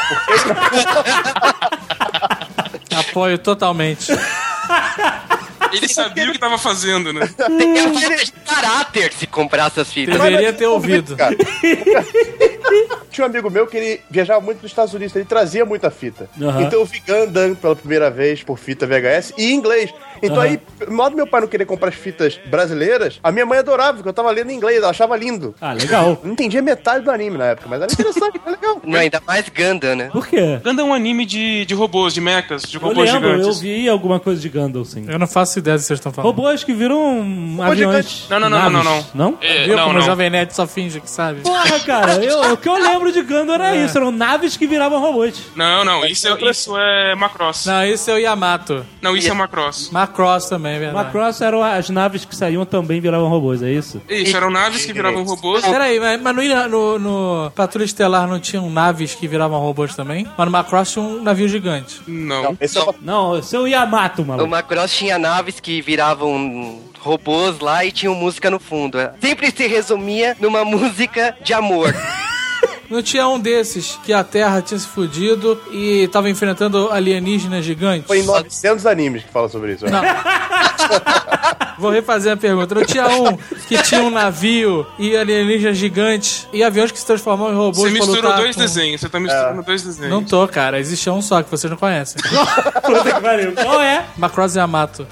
Apoio totalmente. Ele sabia o que tava fazendo, né? Tem a falha de caráter se comprar essas fitas. Deveria ter ouvido. Cara. Tinha um amigo meu que ele viajava muito nos Estados Unidos, ele trazia muita fita. Aham. Então eu vi Gundam pela primeira vez por fita V H S e em inglês. Então Aham. aí, de modo meu pai não querer comprar as fitas brasileiras, a minha mãe adorava, porque eu tava lendo em inglês, ela achava lindo. Ah, legal. Eu não entendia metade do anime na época, mas era interessante, era legal. Não, ainda mais Gundam, né? Por quê? Gundam é um anime de, de robôs, de mechas, de Eu robôs lembro, eu gigantes. vi alguma coisa de Gundam, sim. Eu não faço ideia do que vocês estão falando. Robôs que viram aviões. gigante. Não, não, não, não, naves. não. Não? É, Viu não, como não. o Jovem Nerd só finge que sabe? Porra, cara, eu, o que eu lembro de Gundam era isso, eram naves que viravam robôs. Não, não, isso é, isso é Macross. Não, isso é o Yamato. Não, isso é Macross. Macross também, é verdade. Macross eram as naves que saíam também viravam robôs, é isso? Isso, eram naves que viravam robôs. Peraí, mas, mas no, no, no Patrulha Estelar não tinham naves que viravam robôs também? Mas no Macross tinha um navio gigante. Não. Esse é uma... Não, seu Yamato, O maluco. Macross tinha naves que viravam robôs lá e tinham música no fundo. Sempre se resumia numa música de amor. Não tinha um desses que a Terra tinha se fudido e tava enfrentando alienígenas gigantes? Foi em novecentos animes que fala sobre isso. Não. Vou refazer a pergunta. Não tinha um que tinha um navio e alienígenas gigantes e aviões que se transformam em robôs Você pra misturou lutar dois com... desenhos, você tá misturando dois desenhos. Não tô, cara. Existe um só que vocês não conhecem. Puta que pariu. Qual é? Macross e Yamato.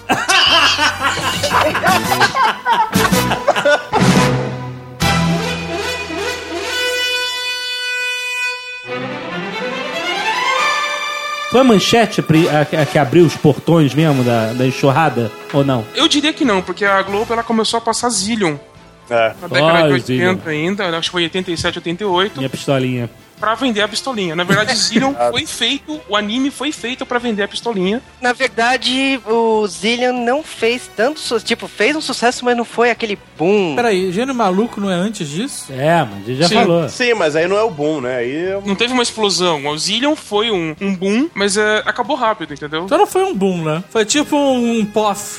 Foi a Manchete a, pri- a- a que abriu os portões mesmo da, da enxurrada? Ou não? Eu diria que não, porque a Globo ela começou a passar Zillion É. na década Oh, de oitenta Zillion. ainda, acho que foi oitenta e sete, oitenta e oito, Minha pistolinha. pra vender a pistolinha. Na verdade, Zillion foi feito, o anime foi feito pra vender a pistolinha. Na verdade, o Zillion não fez tanto sucesso. Tipo, fez um sucesso, mas não foi aquele boom. Peraí, Gênio Maluco não é antes disso? É, mas a gente já Sim. falou. Sim, mas aí não é o boom, né? Aí eu... Não teve uma explosão. O Zillion foi um, um boom, mas é, acabou rápido, entendeu? Então não foi um boom, né? Foi tipo um pof.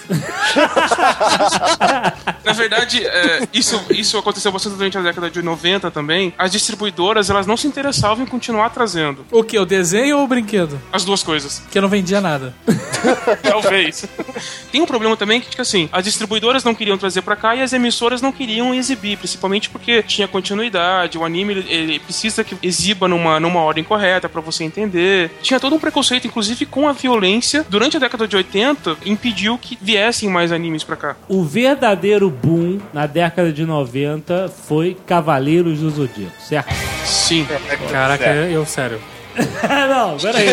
Na verdade, é, isso, isso aconteceu bastante durante a década de noventa também. As distribuidoras, elas não se interessavam em continuar trazendo O que? O desenho ou o brinquedo? as duas coisas. Porque não vendia nada. Talvez. Tem um problema também que, tipo assim, as distribuidoras não queriam trazer pra cá e as emissoras não queriam exibir, principalmente porque tinha continuidade, o anime ele, ele precisa que exiba numa, numa ordem correta pra você entender. Tinha todo um preconceito, inclusive com a violência. Durante a década de oitenta, impediu que viessem mais animes pra cá. O verdadeiro boom na década de noventa foi Cavaleiros do Zodíaco, certo? Sim. Caraca, eu, sério. Não, peraí.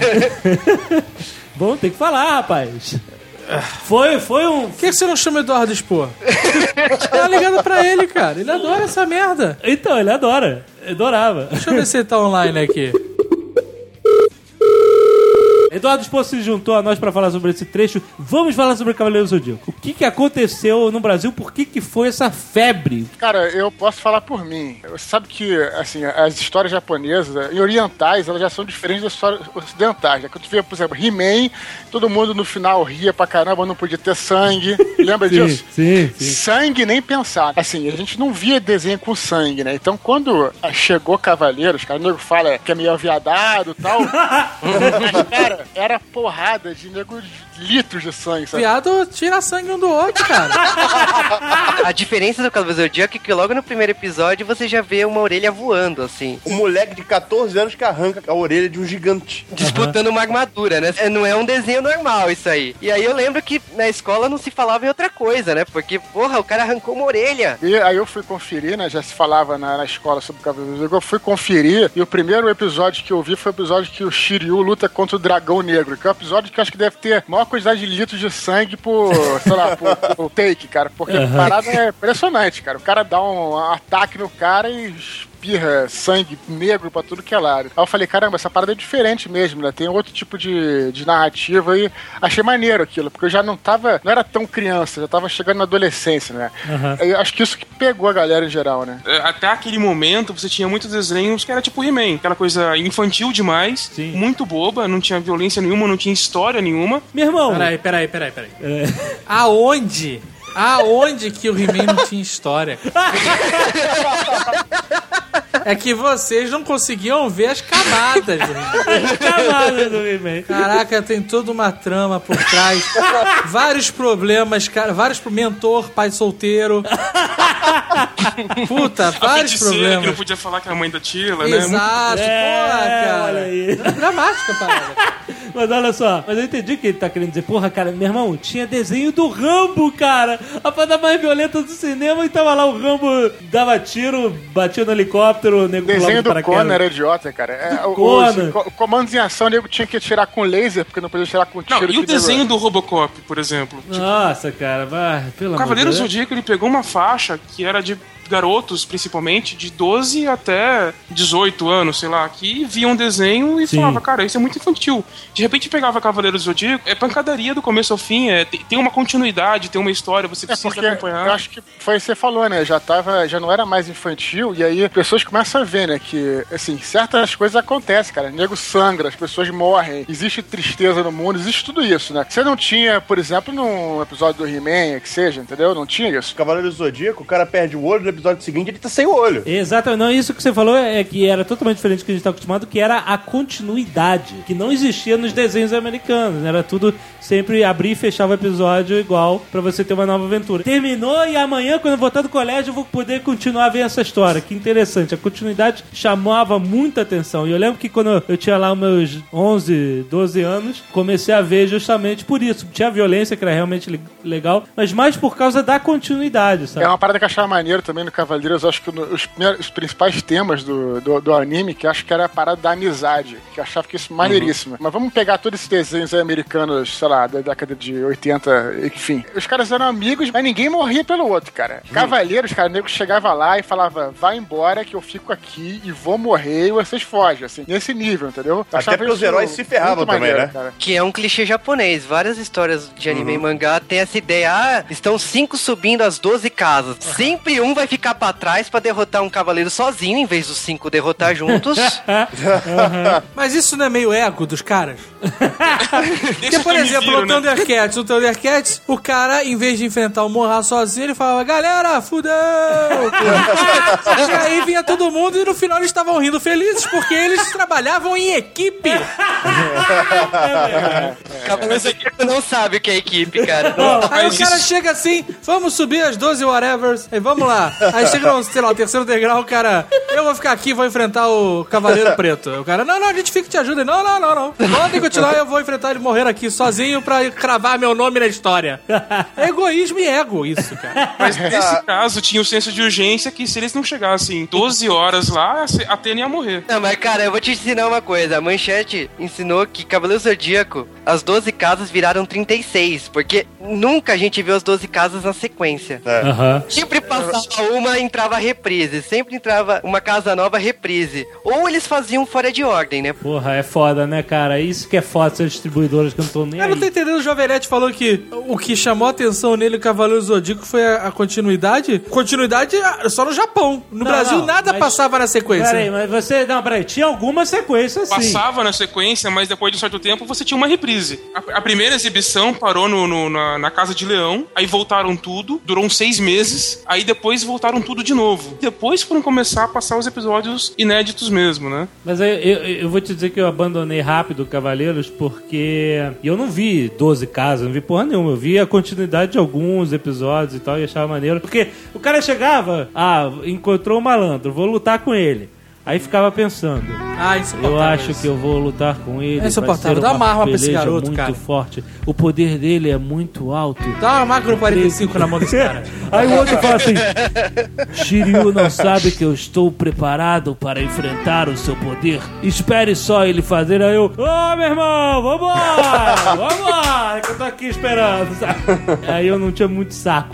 Bom, tem que falar, rapaz. Foi, foi um... Por que você não chama Eduardo Expor? Tá ligado pra ele, cara. Ele adora essa merda. Então, ele adora. Ele adorava. Deixa eu ver se ele tá online aqui. Eduardo Esposo se juntou a nós pra falar sobre esse trecho. Vamos falar sobre o Cavaleiro do Zodíaco. O que que aconteceu no Brasil? Por que que foi essa febre? Cara, eu posso falar por mim. Você sabe que, assim, as histórias japonesas e orientais, elas já são diferentes das histórias ocidentais. Né? Quando tu vê, por exemplo, He-Man, todo mundo no final ria pra caramba, não podia ter sangue. Lembra Sim, disso? sim, sim. Sangue nem pensar. Assim, a gente não via desenho com sangue, né? Então, quando chegou Cavaleiros, cara, o nego fala que é meio aviadado e tal. Mas, cara, era porrada de nego litros de sangue, sabe? Viado tira sangue um do outro, cara. A diferença do Cavaleiro do Zodíaco é que logo no primeiro episódio você já vê uma orelha voando, assim. Um moleque de catorze anos que arranca a orelha de um gigante. Disputando uma armadura, né? Não é um desenho normal isso aí. E aí eu lembro que na escola não se falava em outra coisa, né? Porque, porra, o cara arrancou uma orelha. E aí eu fui conferir, né? Já se falava na, na escola sobre o Cavaleiro do Zodíaco. Eu fui conferir e o primeiro episódio que eu vi foi o episódio que o Shiryu luta contra o Dragão Negro, que é um episódio que eu acho que deve ter a maior quantidade de litros de sangue por, sei lá, por, por take, cara. Porque a parada é impressionante, cara. O cara dá um, um ataque no cara e espirra sangue negro pra tudo que é lado. Aí eu falei, caramba, essa parada é diferente mesmo, né? Tem outro tipo de, de narrativa e achei maneiro aquilo, porque eu já não tava, não era tão criança, já tava chegando na adolescência, né? Uhum. Eu acho que isso que pegou a galera em geral, né? Até aquele momento, você tinha muitos desenhos que era tipo He-Man, aquela coisa infantil demais, Sim. muito boba, não tinha violência nenhuma, não tinha história nenhuma. Meu irmão! Peraí, peraí, peraí, peraí. É. Aonde? Aonde que o He-Man não tinha história? É que vocês não conseguiam ver as camadas do He-Man. As camadas do He-Man. Caraca, tem toda uma trama por trás. Vários problemas, cara. Vários mentor, pai solteiro. Puta, vários a problemas. Que não podia falar que é a mãe da Tila, né? Exato, é, porra, cara. Olha aí. Dramática, parada. Mas olha só, mas eu entendi o que ele tá querendo dizer. Porra, cara, meu irmão, tinha desenho do Rambo, cara. A parada mais violenta do cinema e tava lá o Rambo, dava tiro, batia no helicóptero, o nego pulava desenho do paraquedas. Conan era idiota, cara. É, o, Conan. Os, comandos em ação, o nego tinha que atirar com laser, porque não podia atirar com tiro. Não, e o desenho do Robocop, por exemplo? Nossa, cara, vai, pelo amor de Deus. O Cavaleiro do Zodíaco, ele pegou uma faixa que era de garotos, principalmente, de doze até dezoito anos, sei lá, que viam desenho e Sim. falava, cara, isso é muito infantil. De repente pegava Cavaleiro do Zodíaco, é pancadaria do começo ao fim, é, tem, tem uma continuidade, tem uma história, você precisa é acompanhar. Eu acho que foi o que você falou, né? Já tava, já não era mais infantil, e aí as pessoas começam a ver, né? Que, assim, certas coisas acontecem, cara. O nego sangra, as pessoas morrem, existe tristeza no mundo, existe tudo isso, né? Você não tinha, por exemplo, num episódio do He-Man, que seja, entendeu? Não tinha isso. Cavaleiro do Zodíaco, o cara perde o olho, no episódio seguinte ele tá sem o olho. Exatamente, não, isso que você falou é que era totalmente diferente do que a gente tá acostumado, que era a continuidade, que não existia nos desenhos americanos, era tudo sempre abrir e fechar o episódio igual pra você ter uma nova aventura. Terminou e amanhã, quando eu voltar do colégio, eu vou poder continuar a ver essa história, que interessante, a continuidade chamava muita atenção, e eu lembro que quando eu tinha lá os meus onze, doze anos, comecei a ver justamente por isso, tinha violência que era realmente legal, mas mais por causa da continuidade, sabe? É uma parada que eu achava maneiro também no Cavaleiro. Eu acho que os, os principais temas do, do, do anime, que eu acho que era a parada da amizade, que eu achava que isso maneiríssimo. Uhum. Mas vamos pegar todos esses desenhos americanos, sei lá, da década de oitenta, enfim. Os caras eram amigos, mas ninguém morria pelo outro, cara. Uhum. Cavaleiros, cara, o nego chegava lá e falava, vai embora que eu fico aqui e vou morrer e vocês fogem, assim, nesse nível, entendeu? Eu Até porque os heróis se ferravam também, maneiro, né? Cara. Que é um clichê japonês. Várias histórias de anime uhum. e mangá tem essa ideia, ah, estão cinco subindo as doze casas. Uhum. Sempre um vai ficar pra trás pra derrotar um cavaleiro sozinho, em vez dos cinco derrotar juntos. Uhum. Mas isso não é meio ego dos caras? Porque, por exemplo, no Thundercats, no Thundercats, o cara, em vez de enfrentar o Morra sozinho, ele falava, galera, fudeu! E aí vinha todo mundo e no final eles estavam rindo felizes porque eles trabalhavam em equipe. Cavaleiro Zodíaco não sabe o que é equipe, cara. Aí o cara chega assim, vamos subir as doze whatevers, e vamos lá. Aí chega no, sei lá, o terceiro degrau, o cara, eu vou ficar aqui, vou enfrentar o Cavaleiro Preto. O cara, não, não, a gente fica e te ajuda. Não, não, não, não. Podem continuar, eu vou enfrentar ele morrer aqui sozinho pra cravar meu nome na história. É egoísmo e ego isso, cara. Mas nesse caso, tinha o senso de urgência que se eles não chegassem doze horas lá, a Atena ia morrer. Não, mas cara, eu vou te ensinar uma coisa. A Manchete ensinou que Cavaleiro Zodíaco, as doze casas viraram trinta e seis, porque nunca a gente viu as doze casas na sequência. É. Uhum. Sempre passava uma entrava reprise. Sempre entrava uma casa nova reprise. Ou eles faziam fora de ordem, né? Porra, é foda, né, cara? Isso que é foda, ser distribuidoras que eu não tô nem Eu aí. não tô entendendo, o Jovenete falou que o que chamou a atenção nele, o Cavaleiro Zodíaco, foi a, a continuidade. Continuidade só no Japão. No Não, Brasil não, nada mas- passava na sequência. Peraí, mas você... Não, peraí, tinha alguma sequência, sim. Passava na sequência, mas depois de um certo tempo você tinha uma reprise. A, a primeira exibição parou no, no- na, na Casa de Leão, aí voltaram tudo, durou uns seis meses, aí depois voltaram tudo de novo. Depois foram começar a passar os episódios inéditos mesmo, né? Mas eu, eu, eu vou te dizer que eu abandonei rápido o Cavaleiros porque eu não vi doze casas, não vi porra nenhuma. Eu vi a continuidade de alguns episódios e tal e achava maneiro. Porque o cara chegava, ah, encontrou um malandro, vou lutar com ele. Aí ficava pensando, Ah, insuportável eu acho isso. que eu vou lutar com ele. É insuportável. vai ser Dá uma arma pra esse peleja garoto, muito cara. forte. O poder dele é muito alto. Dá uma macro quarenta e cinco na mão desse cara. Aí o outro fala assim: Shiryu não sabe que eu estou preparado para enfrentar o seu poder. Espere só ele fazer. Aí eu, ô meu irmão, vambora, vambora, que eu tô aqui esperando, sabe? Aí eu não tinha muito saco.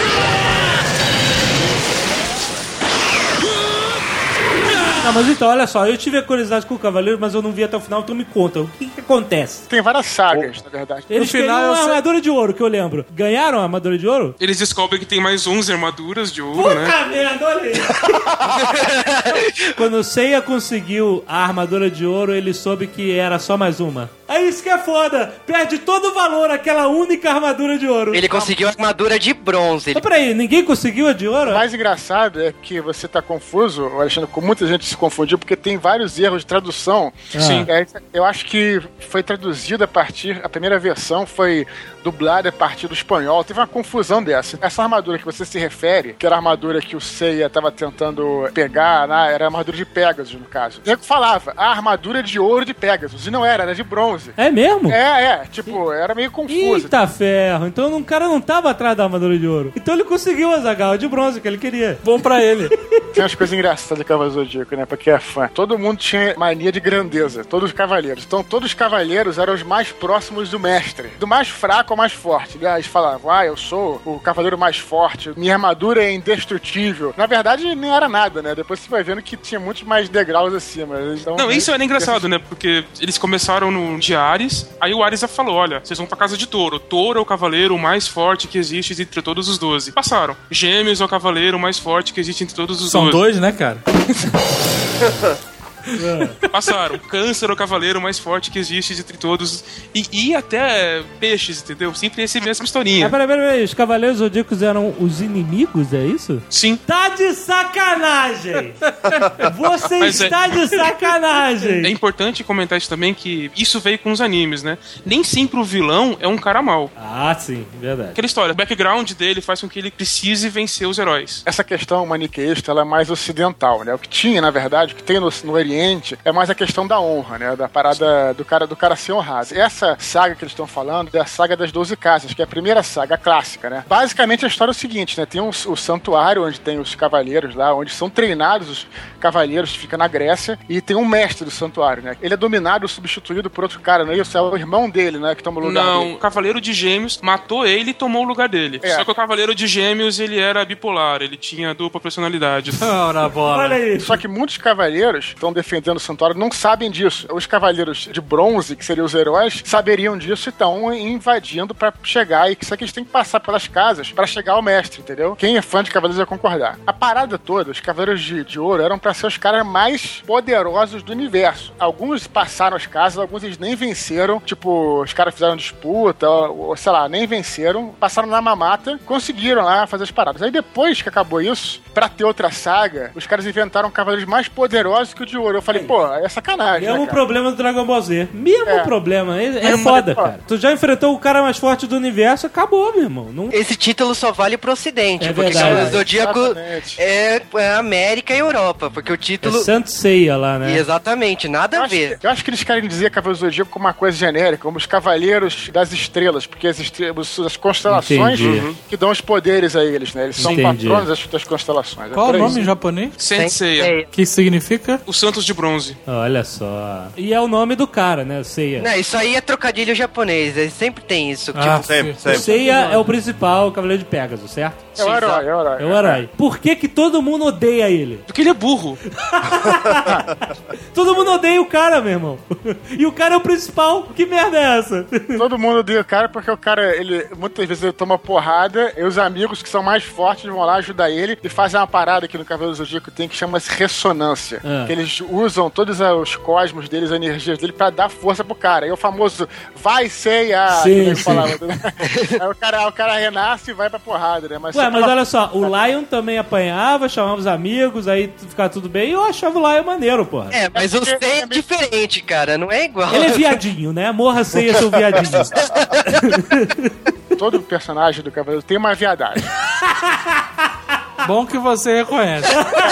Não, mas então, olha só, eu tive a curiosidade com o Cavaleiro, mas eu não vi até o final, então me conta, o que que acontece? Tem várias sagas, na verdade. Eles final, ganharam eu uma sei- armadura de ouro, que eu lembro. Ganharam a armadura de ouro? Eles descobrem que tem mais onze armaduras de ouro, Puta né? merda, olha aí. Quando o Seiya conseguiu a armadura de ouro, ele soube que era só mais uma. É isso que é foda. Perde todo o valor aquela única armadura de ouro. Ele conseguiu a armadura de bronze. Ele Mas peraí, ninguém conseguiu a de ouro? O mais engraçado é que você tá confuso, Alexandre, com muita gente se confundiu, porque tem vários erros de tradução. Sim. É, eu acho que foi traduzida a partir, a primeira versão foi dublada a partir do espanhol. Teve uma confusão dessa. Essa armadura que você se refere, que era a armadura que o Seiya tava tentando pegar, né, era a armadura de Pegasus, no caso. O nego falava, a armadura de ouro de Pegasus, e não era, era de bronze. É mesmo? É, é, tipo, era meio confuso. Eita ferro, então o cara não tava atrás da armadura de ouro. Então ele conseguiu a Zagal de bronze que ele queria. Bom pra ele. Tem umas coisas engraçadas de Cavaleiro Zodíaco, né? Pra quem é fã. Todo mundo tinha mania de grandeza, todos os cavaleiros. Então, todos os cavaleiros eram os mais próximos do mestre. Do mais fraco ao mais forte. Eles falavam, ah, eu sou o cavaleiro mais forte, minha armadura é indestrutível. Na verdade, nem era nada, né? Depois você vai vendo que tinha muitos mais degraus acima. Então, Não, isso era engraçado, né? Porque eles começaram no de Ares, aí o Ares já falou, olha, vocês vão pra casa de Touro. Touro é o cavaleiro mais forte que existe entre todos os doze. Passaram. Gêmeos é o cavaleiro mais forte que existe entre todos os São doze. dois, né, cara? Passaram. Câncer é o cavaleiro mais forte que existe entre todos. E, e até peixes, entendeu? Sempre esse mesma historinha. Ah, peraí, peraí, peraí, os Cavaleiros Zodíacos eram os inimigos, é isso? Sim. Tá de sacanagem! Você Mas é- está de sacanagem! É importante comentar isso também, que isso veio com os animes, né? Nem sempre o vilão é um cara mau. Ah, sim, verdade. Aquela história, o background dele faz com que ele precise vencer os heróis. Essa questão maniqueísta, ela é mais ocidental, né? O que tinha, na verdade, o que tem no, no Oriente, é mais a questão da honra, né? Da parada do cara, do cara ser honrado. Essa saga que eles estão falando é a saga das doze casas, que é a primeira saga, a clássica, né? Basicamente a história é o seguinte, né? Tem um, o santuário onde tem os cavaleiros lá, onde são treinados os cavaleiros, fica na Grécia, e tem um mestre do santuário, né? Ele é dominado, substituído por outro cara, não é isso? É o irmão dele, né? Que toma o lugar Não, dele. o Cavaleiro de Gêmeos matou ele e tomou o lugar dele. É. Só que o Cavaleiro de Gêmeos, ele era bipolar, ele tinha dupla personalidade. Ora, bola. Olha aí. Só que muitos cavaleiros estão defendendo o santuário não sabem disso. Os cavaleiros de bronze, que seriam os heróis, saberiam disso e estão invadindo pra chegar. E só que eles têm que passar pelas casas pra chegar ao mestre, entendeu? Quem é fã de cavaleiros vai concordar. A parada toda, os cavaleiros de, de ouro eram pra ser os caras mais poderosos do universo. Alguns passaram as casas, alguns eles nem venceram. Tipo, os caras fizeram disputa, ou, ou sei lá, nem venceram. Passaram na mamata, conseguiram lá fazer as paradas. Aí depois que acabou isso, pra ter outra saga, os caras inventaram cavaleiros mais poderosos que o de ouro. Eu falei, pô, é sacanagem, Mesmo né, o cara? problema do Dragon Ball Z. Mesmo É. problema. É, é Mesmo foda, problema. cara. Tu já enfrentou o cara mais forte do universo, acabou, meu irmão. Não... Esse título só vale pro Ocidente, É porque verdade. Cavaleiro do Zodíaco Exatamente. é, é América e Europa, porque o É título... Santo Seiya lá, né? Exatamente, nada Eu a acho, ver. que, eu acho que eles querem dizer Cavaleiro do Zodíaco como uma coisa genérica, como os Cavaleiros das Estrelas, porque as, estrelas, as constelações Entendi. que dão os poderes a eles, né? Eles são Entendi. patronos das, das constelações. É Qual por o aí. nome em japonês? Sensei. É, Que significa? Os santos de Bronze. Olha só. E é o nome do cara, né? Seiya. Não, isso aí é trocadilho japonês, ele sempre tem isso. Ah, Tipo, Sempre, sempre. Seiya é o principal, o Cavaleiro de Pegasus, certo? É o herói, é o herói. É o herói. Por que que todo mundo odeia ele? Porque ele é burro. Todo mundo odeia o cara, meu irmão. E o cara é o principal. Que merda é essa? Todo mundo odeia o cara porque o cara, ele muitas vezes ele toma porrada e os amigos que são mais fortes vão lá ajudar ele e fazem uma parada que no Cavaleiro do Zodíaco tem que chama-se ressonância. Ah. Que eles usam todos os cosmos deles, as energias dele pra dar força pro cara. E o famoso vai Seiya, Sim, que eles sim. falavam. Aí o cara, o cara renasce e vai pra porrada, né? Mas Ué, só mas pela- olha só, o Lion também apanhava, chamava os amigos, aí ficava tudo bem, e eu achava o Lion maneiro, porra. É, mas o Seiya é diferente, cara, não é igual. Ele é viadinho, né? Morra Seiya, seu viadinho. todo personagem do Cavaleiro tem uma viadagem. Bom que você reconhece.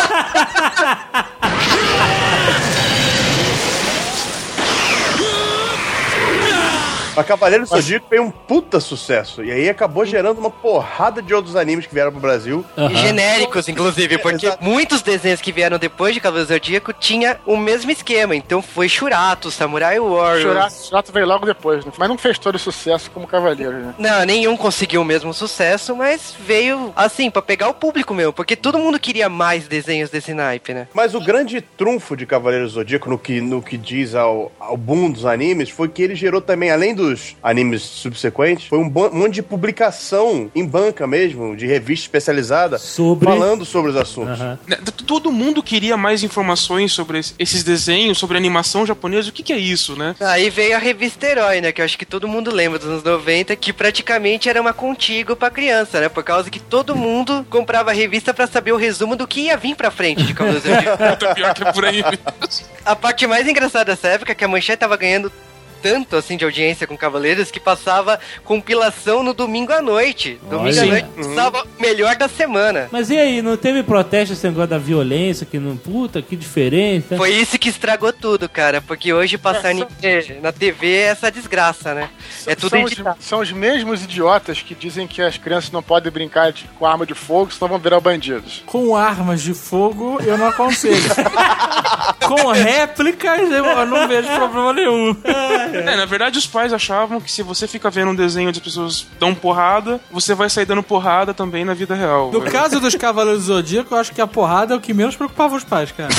A Cavaleiro do Zodíaco foi um puta sucesso. E aí acabou gerando uma porrada de outros animes que vieram pro Brasil. Aham. E genéricos, inclusive, porque Exato. muitos desenhos que vieram depois de Cavaleiro do Zodíaco tinha o mesmo esquema. Então foi Shurato, Samurai Warriors. Shurato, Shurato veio logo depois, né? Mas não fez todo o sucesso como Cavaleiro, né? Não, nenhum conseguiu o mesmo sucesso, mas veio, assim, pra pegar o público mesmo. Porque todo mundo queria mais desenhos desse naipe, né? Mas o grande trunfo de Cavaleiro do Zodíaco, no que, no que diz ao, ao boom dos animes, foi que ele gerou também, além dos animes subsequentes, foi um bo- monte de publicação em banca mesmo, de revista especializada, Sobre- falando sobre os assuntos. Aham. Né, t- Todo mundo queria mais informações sobre es- esses desenhos, sobre animação japonesa. O que, que é isso, né? Aí veio a revista Herói, né? Que eu acho que todo mundo lembra dos anos noventa, que praticamente era uma contigo pra criança, né? Por causa que todo mundo comprava a revista pra saber o resumo do que ia vir pra frente de Cavaleiro do Zodíaco. Puta, pior que é por aí mesmo. A parte mais engraçada dessa época é que a Manchete tava ganhando tanto assim de audiência com Cavaleiros que passava compilação no domingo à noite. Domingo Olha. à noite estava o melhor da semana. Mas e aí, não teve protesto esse negócio da violência, que não... Puta, que diferente. né? Foi isso que estragou tudo, cara. Porque hoje passar anime na T V é essa desgraça, né? É tudo são, os, editado. são os mesmos idiotas que dizem que as crianças não podem brincar de- com arma de fogo, senão vão virar bandidos. Com armas de fogo, eu não aconselho. Com réplicas, eu não vejo problema nenhum. É, na verdade, os pais achavam que se você fica vendo um desenho onde as pessoas dão porrada, você vai sair dando porrada também na vida real. No caso dos Cavaleiros do Zodíaco, eu acho que a porrada é o que menos preocupava os pais, cara.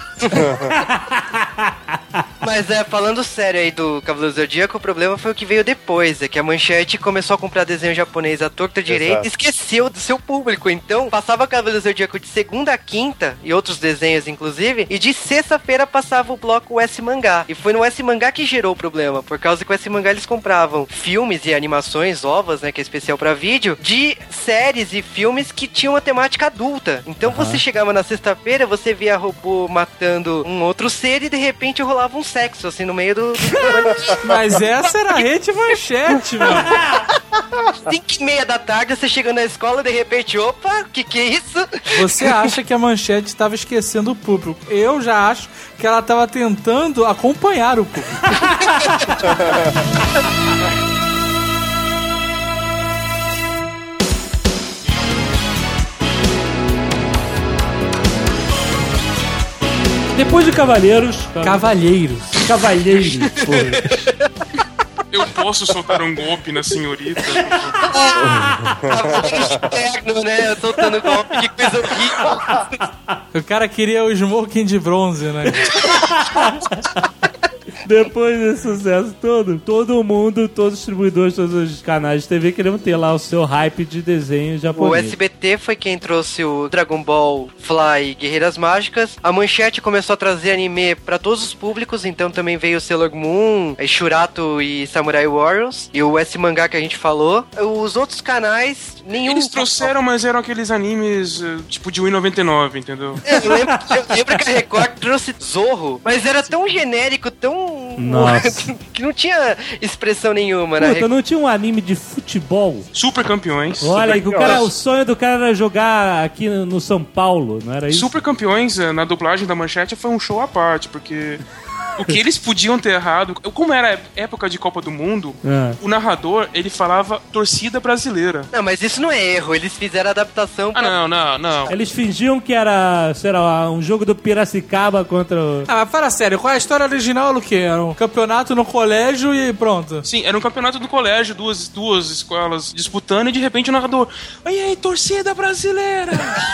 Mas é, falando sério aí do Cavaleiro do Zodíaco, o problema foi o que veio depois, é que a Manchete começou a comprar desenho japonês à torta direita Exato. e esqueceu do seu público. Então, passava Cavaleiro do Zodíaco de segunda a quinta, e outros desenhos inclusive, e de sexta-feira passava o bloco U S Mangá. E foi no U S Mangá que gerou o problema, por causa que o U S Mangá eles compravam filmes e animações ovas, né, que é especial pra vídeo, de séries e filmes que tinham uma temática adulta. Então você chegava na sexta-feira, você via robô matando um outro ser e de repente rolava um sexo, assim, no meio do... Mas essa era a rede Manchete, mano. cinco e meia da tarde, você chega na escola, de repente, opa, que que é isso? Você acha que a Manchete estava esquecendo o público. Eu já acho que ela estava tentando acompanhar o público. Depois de Cavaleiros... Cavalheiros. Cavalheiros, porra. Eu posso soltar um golpe na senhorita? Externo, né? Soltando golpe, que coisa horrível. O cara queria o smoking de bronze, né? Depois desse sucesso todo, todo mundo, todos os distribuidores, todos os canais de T V queriam ter lá o seu hype de desenho O japonês. S B T foi quem trouxe o Dragon Ball, Fly e Guerreiras Mágicas. A Manchete começou a trazer anime pra todos os públicos, então também veio Sailor Moon, Shurato e Samurai Warriors. E o S Mangá que a gente falou. Os outros canais, nenhum... Eles trouxeram, mas eram aqueles animes eh, tipo de um e noventa e nove, entendeu? É, eu, lembro, eu lembro que a Record trouxe Zorro, mas era tão genérico, tão... Nossa. que não tinha expressão nenhuma, né? Puta, não tinha um anime de futebol? Super campeões. Olha, aí, que o, campeões. cara, o sonho do cara era jogar aqui no, no São Paulo, não era isso? Super campeões, eh, na dublagem da Manchete, foi um show à parte, porque O que eles podiam ter errado, como era época de Copa do Mundo, É. o narrador, ele falava torcida brasileira. Não, mas isso não é erro, eles fizeram a adaptação Ah, pra... não, não, não. Eles fingiam que era, sei lá, um jogo do Piracicaba contra o... Ah, mas fala sério, qual é a história original? Era o quê? Era um campeonato no colégio e pronto. Sim, era um campeonato do colégio, duas, duas escolas disputando e de repente o narrador, aí aí, torcida brasileira!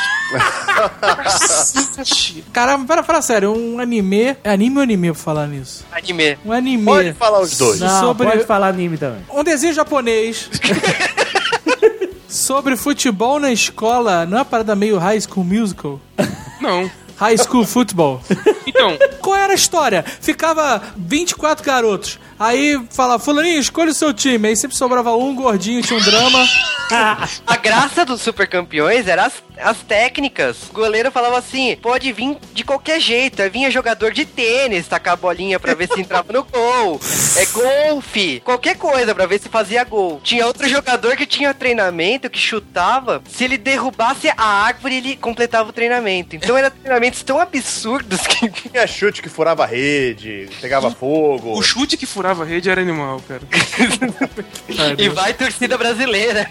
Caramba, para falar sério, um anime... É anime ou anime pra falar nisso? Anime. Um anime. Pode falar os dois. Não, sobre- pode falar anime também. Um desenho japonês. Sobre futebol na escola. Não é uma parada meio High School Musical? Não. High School Football. Então, Qual era a história? Ficava vinte e quatro garotos. Aí fala, fulaninho, escolha o seu time. Aí sempre sobrava um gordinho, tinha um drama. A graça dos Super Campeões era as, as técnicas. O goleiro falava assim, pode vir de qualquer jeito. Aí vinha jogador de tênis, tacar a bolinha pra ver se entrava no gol. É golfe. Qualquer coisa pra ver se fazia gol. Tinha outro jogador que tinha treinamento, que chutava. Se ele derrubasse a árvore, ele completava o treinamento. Então eram treinamentos tão absurdos que... Tinha chute que furava a rede, pegava fogo. o chute que furava a rede era animal, cara. E vai torcida brasileira.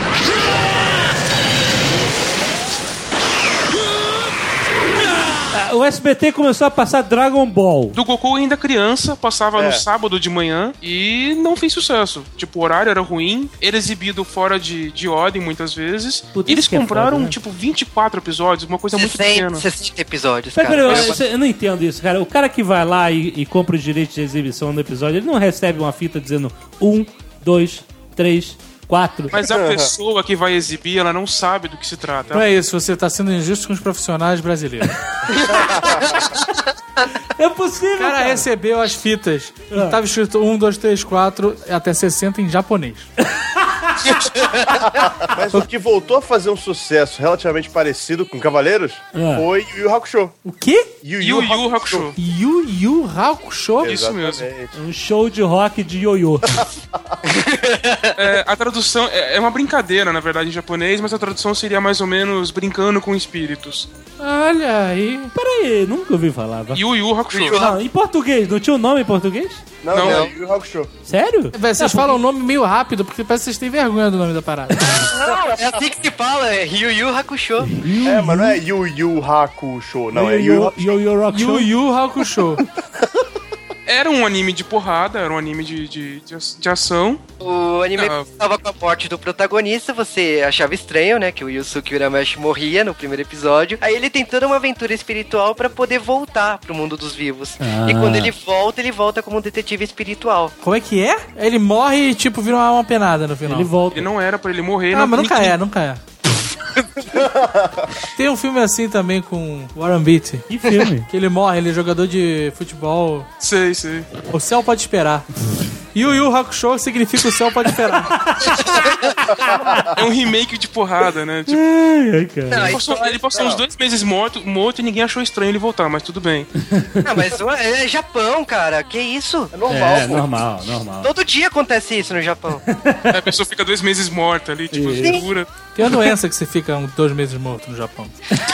Ah, o S B T começou a passar Dragon Ball. Do Goku ainda criança, passava É. no sábado de manhã e não fez sucesso. Tipo, o horário era ruim, era exibido fora de, de ordem muitas vezes. Puta, E eles isso que é compraram, foda, né? tipo, vinte e quatro episódios, uma coisa muito pequena. sessenta, sessenta episódios, Peraí, cara. peraí, eu, eu não entendo isso, cara. O cara que vai lá e, e compra os direitos de exibição do episódio, ele não recebe uma fita dizendo um, dois, três, quatro. Mas a pessoa que vai exibir, ela não sabe do que se trata. Não é isso, você tá sendo injusto com os profissionais brasileiros. É possível, O cara cara. recebeu as fitas. Ah. E tava escrito um, dois, três, quatro, até sessenta em japonês. Mas o que voltou a fazer um sucesso relativamente parecido com Cavaleiros É. foi Yu Yu Hakusho. O quê? Yu Yu Yu Hakusho. Yu Yu Hakusho? Isso mesmo. Exatamente. Um show de rock de ioiô. É, a tradução é, é uma brincadeira, na verdade, em japonês, mas a tradução seria mais ou menos brincando com espíritos. Olha aí. Peraí, nunca ouvi falar. vai. Yu Yu Hakusho. Não, em português, não tinha o um nome em português? Não, Não. não, Yu Yu Hakusho. Sério? Véi, vocês falam o nome meio rápido, porque parece que vocês têm vergonha do nome da parada. Não, é assim que se fala, é Yu Yu Hakusho. É, mas não é Yu Yu Hakusho, não, é Yu Yu Yu Hakusho. Yu Yu Rock Yu Show. Yu Hakusho. Era um anime de porrada, era um anime de, de, de, de ação. O anime Ah. começava com a morte do protagonista, você achava estranho, né, que o Yusuke Urameshi morria no primeiro episódio. Aí ele tem toda uma aventura espiritual pra poder voltar pro mundo dos vivos. Ah. E quando ele volta, ele volta como um detetive espiritual. Como é que é? Ele morre e, tipo, vira uma alma penada no final. Ele volta. Ele não era pra ele morrer. Ah, não, mas nunca ninguém- é, nunca é. Tem um filme assim também com Warren Beatty. Que filme? Que ele morre, ele é jogador de futebol. Sei, sei. O céu pode esperar. Yu Yu Hakusho significa o céu pode esperar. É um remake de porrada, né? Tipo, Ai, ai, cara. Não, ele passou, ele passou uns dois meses morto, morto e ninguém achou estranho ele voltar, mas tudo bem. Não, mas é Japão, cara, que isso? É normal, É, pô. normal, normal. Todo dia acontece isso no Japão. Aí a pessoa fica dois meses morta ali, tipo, Isso. dura. Tem uma doença que você fica uns dois meses morto no Japão.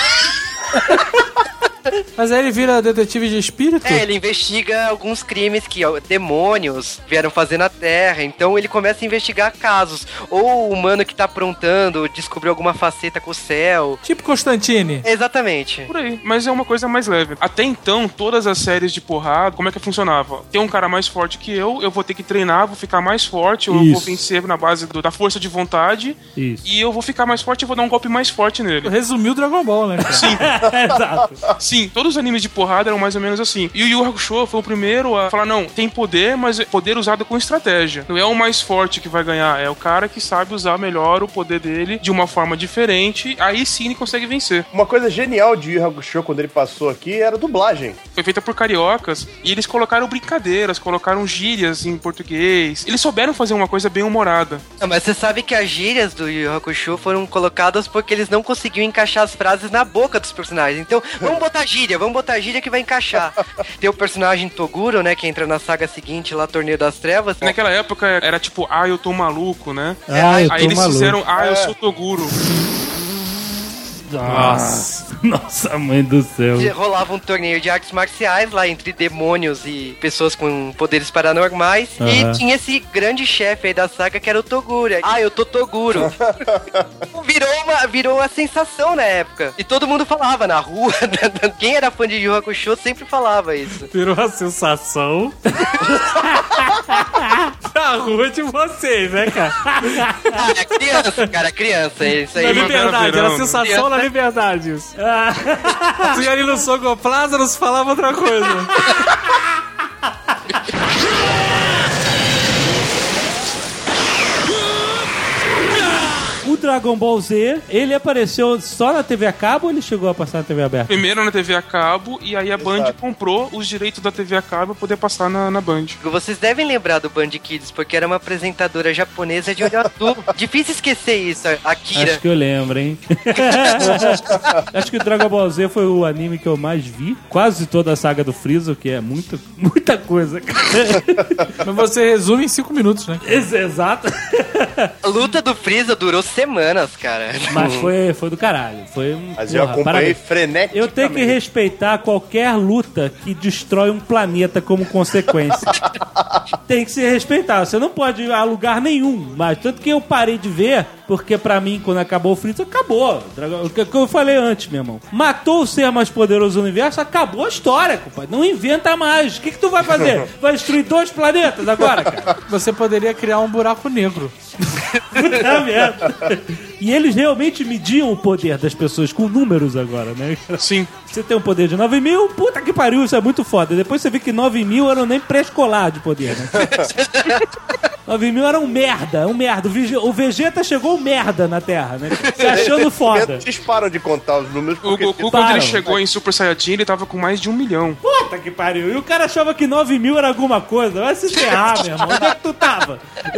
Mas aí ele vira detetive de espírito? É, ele investiga alguns crimes que ó, demônios vieram fazer na Terra. Então ele começa a investigar casos. Ou o humano que tá aprontando descobriu alguma faceta com o céu. Tipo Constantine. Exatamente. Por aí, mas é uma coisa mais leve. Até então, todas as séries de porrada, como é que funcionava? Tem um cara mais forte que eu, eu vou ter que treinar, vou ficar mais forte, eu Isso. vou vencer na base do- da força de vontade, Isso. e eu vou ficar mais forte e vou dar um golpe mais forte nele. Resumiu Dragon Ball, né, cara? Sim, Exato. sim, todos os animes de porrada eram mais ou menos assim. E o Yu Yu Hakusho foi o primeiro a falar, não, tem poder, mas é poder usado com estratégia. Não é o mais forte que vai ganhar, é o cara que sabe usar melhor o poder dele de uma forma diferente, aí sim ele consegue vencer. Uma coisa genial de Yu Yu Hakusho quando ele passou aqui era a dublagem. Foi feita por cariocas e eles colocaram brincadeiras, colocaram gírias em português. Eles souberam fazer uma coisa bem humorada. Não, mas você sabe que as gírias do Yu Yu Hakusho foram colocadas porque eles não conseguiam encaixar as frases na boca dos personagens. Então, vamos botar gíria, vamos botar gíria que vai encaixar. Tem o personagem Toguro, né, que entra na saga seguinte, lá, Torneio das Trevas. Naquela época era tipo, ah, eu tô maluco, né? Ah, eu tô Aí eles maluco. fizeram, ah, eu É. sou Toguro. Nossa, nossa mãe do céu. Rolava um torneio de artes marciais lá entre demônios e pessoas com poderes paranormais. Uhum. E tinha esse grande chefe aí da saga que era o Toguro. Ah, eu tô Toguro. virou, uma, virou uma sensação na época. E todo mundo falava na rua. Quem era fã de Yu Yu Hakusho sempre falava isso. Virou uma sensação. Na rua de vocês, né, cara? Ah, é criança, cara, criança. Isso aí. Na Liberdade, era sensação criança. Na Liberdade isso. Ah. Tu ia ali no Sogo Plaza, não se falava outra coisa. O Dragon Ball Z, ele apareceu só na T V a cabo ou ele chegou a passar na T V aberta? Primeiro na T V a cabo e aí a Band Exato. comprou os direitos da T V a cabo pra poder passar na, na Band. Vocês devem lembrar do Band Kids, porque era uma apresentadora japonesa de olho azul. Difícil esquecer isso, Akira. Acho que eu lembro, hein? Acho que o Dragon Ball Z foi o anime que eu mais vi. Quase toda a saga do Freeza, que é muita, muita coisa. Mas você resume em cinco minutos, né? Exato. A luta do Freeza durou semanas, cara. Mas foi, foi do caralho. Foi um. Mas eu acompanhei freneticamente. Eu tenho que respeitar qualquer luta que destrói um planeta como consequência. Tem que se respeitar. Você não pode ir a lugar nenhum. Mas tanto que eu parei de ver, porque pra mim, quando acabou o Freeza, acabou. O que eu falei antes, meu irmão. Matou o ser mais poderoso do universo, acabou a história, compadre. Não inventa mais. O que, que tu vai fazer? Vai destruir dois planetas agora, cara? Você poderia criar um buraco negro. Puta merda. E eles realmente mediam o poder das pessoas com números agora, né? Sim. Você tem um poder de nove mil, puta que pariu, isso é muito foda. Depois você vê que nove mil eram nem pré-escolar de poder, né? nove mil era um merda, um merda. O Vegeta chegou um merda na Terra, né? Se achando foda. Eles param de contar os números porque... O Goku, quando ele chegou em Super Saiyajin, ele tava com mais de um milhão. Puta que pariu. E o cara achava que nove mil era alguma coisa. Vai se ferrar, meu irmão. Onde é que tu tava?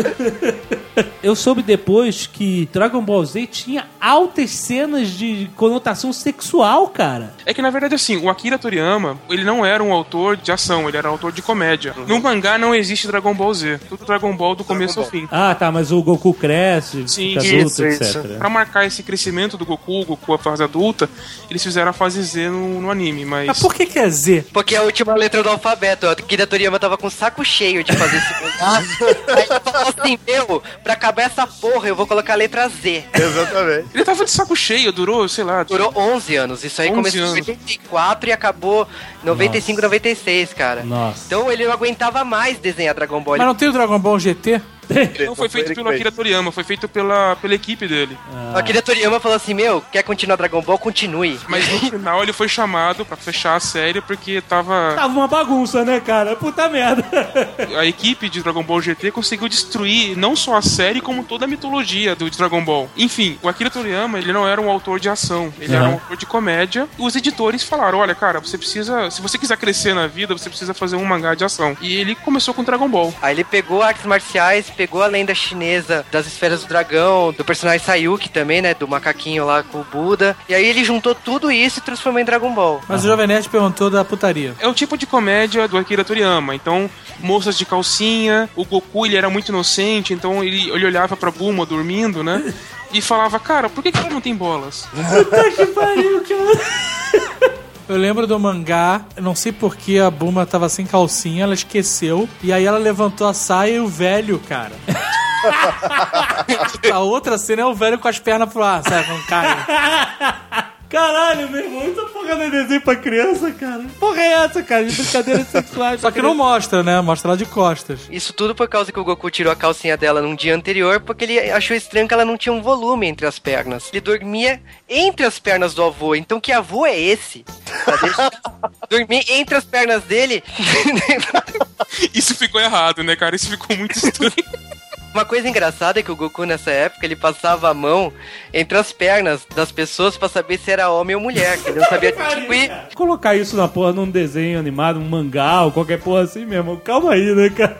Eu soube depois que Dragon Ball Z tinha altas cenas de conotação sexual, cara. É que, na verdade, assim, o Akira Toriyama, ele não era um autor de ação, ele era um autor de comédia. Uhum. No mangá não existe Dragon Ball Z. Tudo Dragon Ball do começo ao fim. Ah, tá, mas o Goku cresce, Sim, fica isso, adulto, isso. etcétera. Pra marcar esse crescimento do Goku, o Goku a fase adulta, eles fizeram a fase Z no, no anime, mas... Mas por que que é Z? Porque é a última letra do alfabeto. O Akira Toriyama tava com o saco cheio de fazer esse mangá. Aí ele falou assim, meu, pra acabar essa porra, eu vou colocar a letra Z. Exatamente. Ele tava de saco cheio, durou, sei lá... Durou onze anos. Isso aí começou em oitenta e quatro e acabou em noventa e cinco, Nossa. noventa e seis, cara. Nossa. Então ele não aguentava mais desenhar Dragon Ball. Mas não tem o Dragon Ball G T? Não foi feito pelo Akira Toriyama, foi feito pela, pela equipe dele. Ah. O Akira Toriyama falou assim, meu, quer continuar Dragon Ball? Continue. Mas no final ele foi chamado pra fechar a série porque tava... Tava uma bagunça, né, cara? Puta merda. A equipe de Dragon Ball G T conseguiu destruir não só a série, como toda a mitologia do Dragon Ball. Enfim, o Akira Toriyama, ele não era um autor de ação, ele uhum. era um autor de comédia. E os editores falaram, olha, cara, você precisa... Se você quiser crescer na vida, você precisa fazer um mangá de ação. E ele começou com Dragon Ball. Aí ele pegou artes marciais, pegou a lenda chinesa das esferas do dragão, do personagem Sayuki também, né, do macaquinho lá com o Buda. E aí ele juntou tudo isso e transformou em Dragon Ball. Mas uhum. o Jovem Nerd perguntou da putaria. É o tipo de comédia do Akira Toriyama. Então, moças de calcinha, o Goku, ele era muito inocente, então ele, ele olhava pra Bulma dormindo, né, e falava, cara, por que que ela não tem bolas? Puta que pariu, cara. Eu lembro do mangá, não sei porque a Bulma tava sem calcinha, ela esqueceu, e aí ela levantou a saia e o velho, cara. A outra cena é o velho com as pernas pro ar, sabe? Com cara. Caralho, meu irmão, isso é porra de desenho pra criança, cara. Porra é essa, cara? De brincadeiras sexuais. Só que não mostra, né? Mostra ela de costas. Isso tudo por causa que o Goku tirou a calcinha dela num dia anterior, porque ele achou estranho que ela não tinha um volume entre as pernas. Ele dormia entre as pernas do avô. Então que avô é esse? Dormir entre as pernas dele? Isso ficou errado, né, cara? Isso ficou muito estranho. Uma coisa engraçada é que o Goku, nessa época, ele passava a mão entre as pernas das pessoas pra saber se era homem ou mulher, que ele não sabia distinguir. Colocar isso na porra num desenho animado, um mangá ou qualquer porra assim mesmo. Calma aí, né, cara?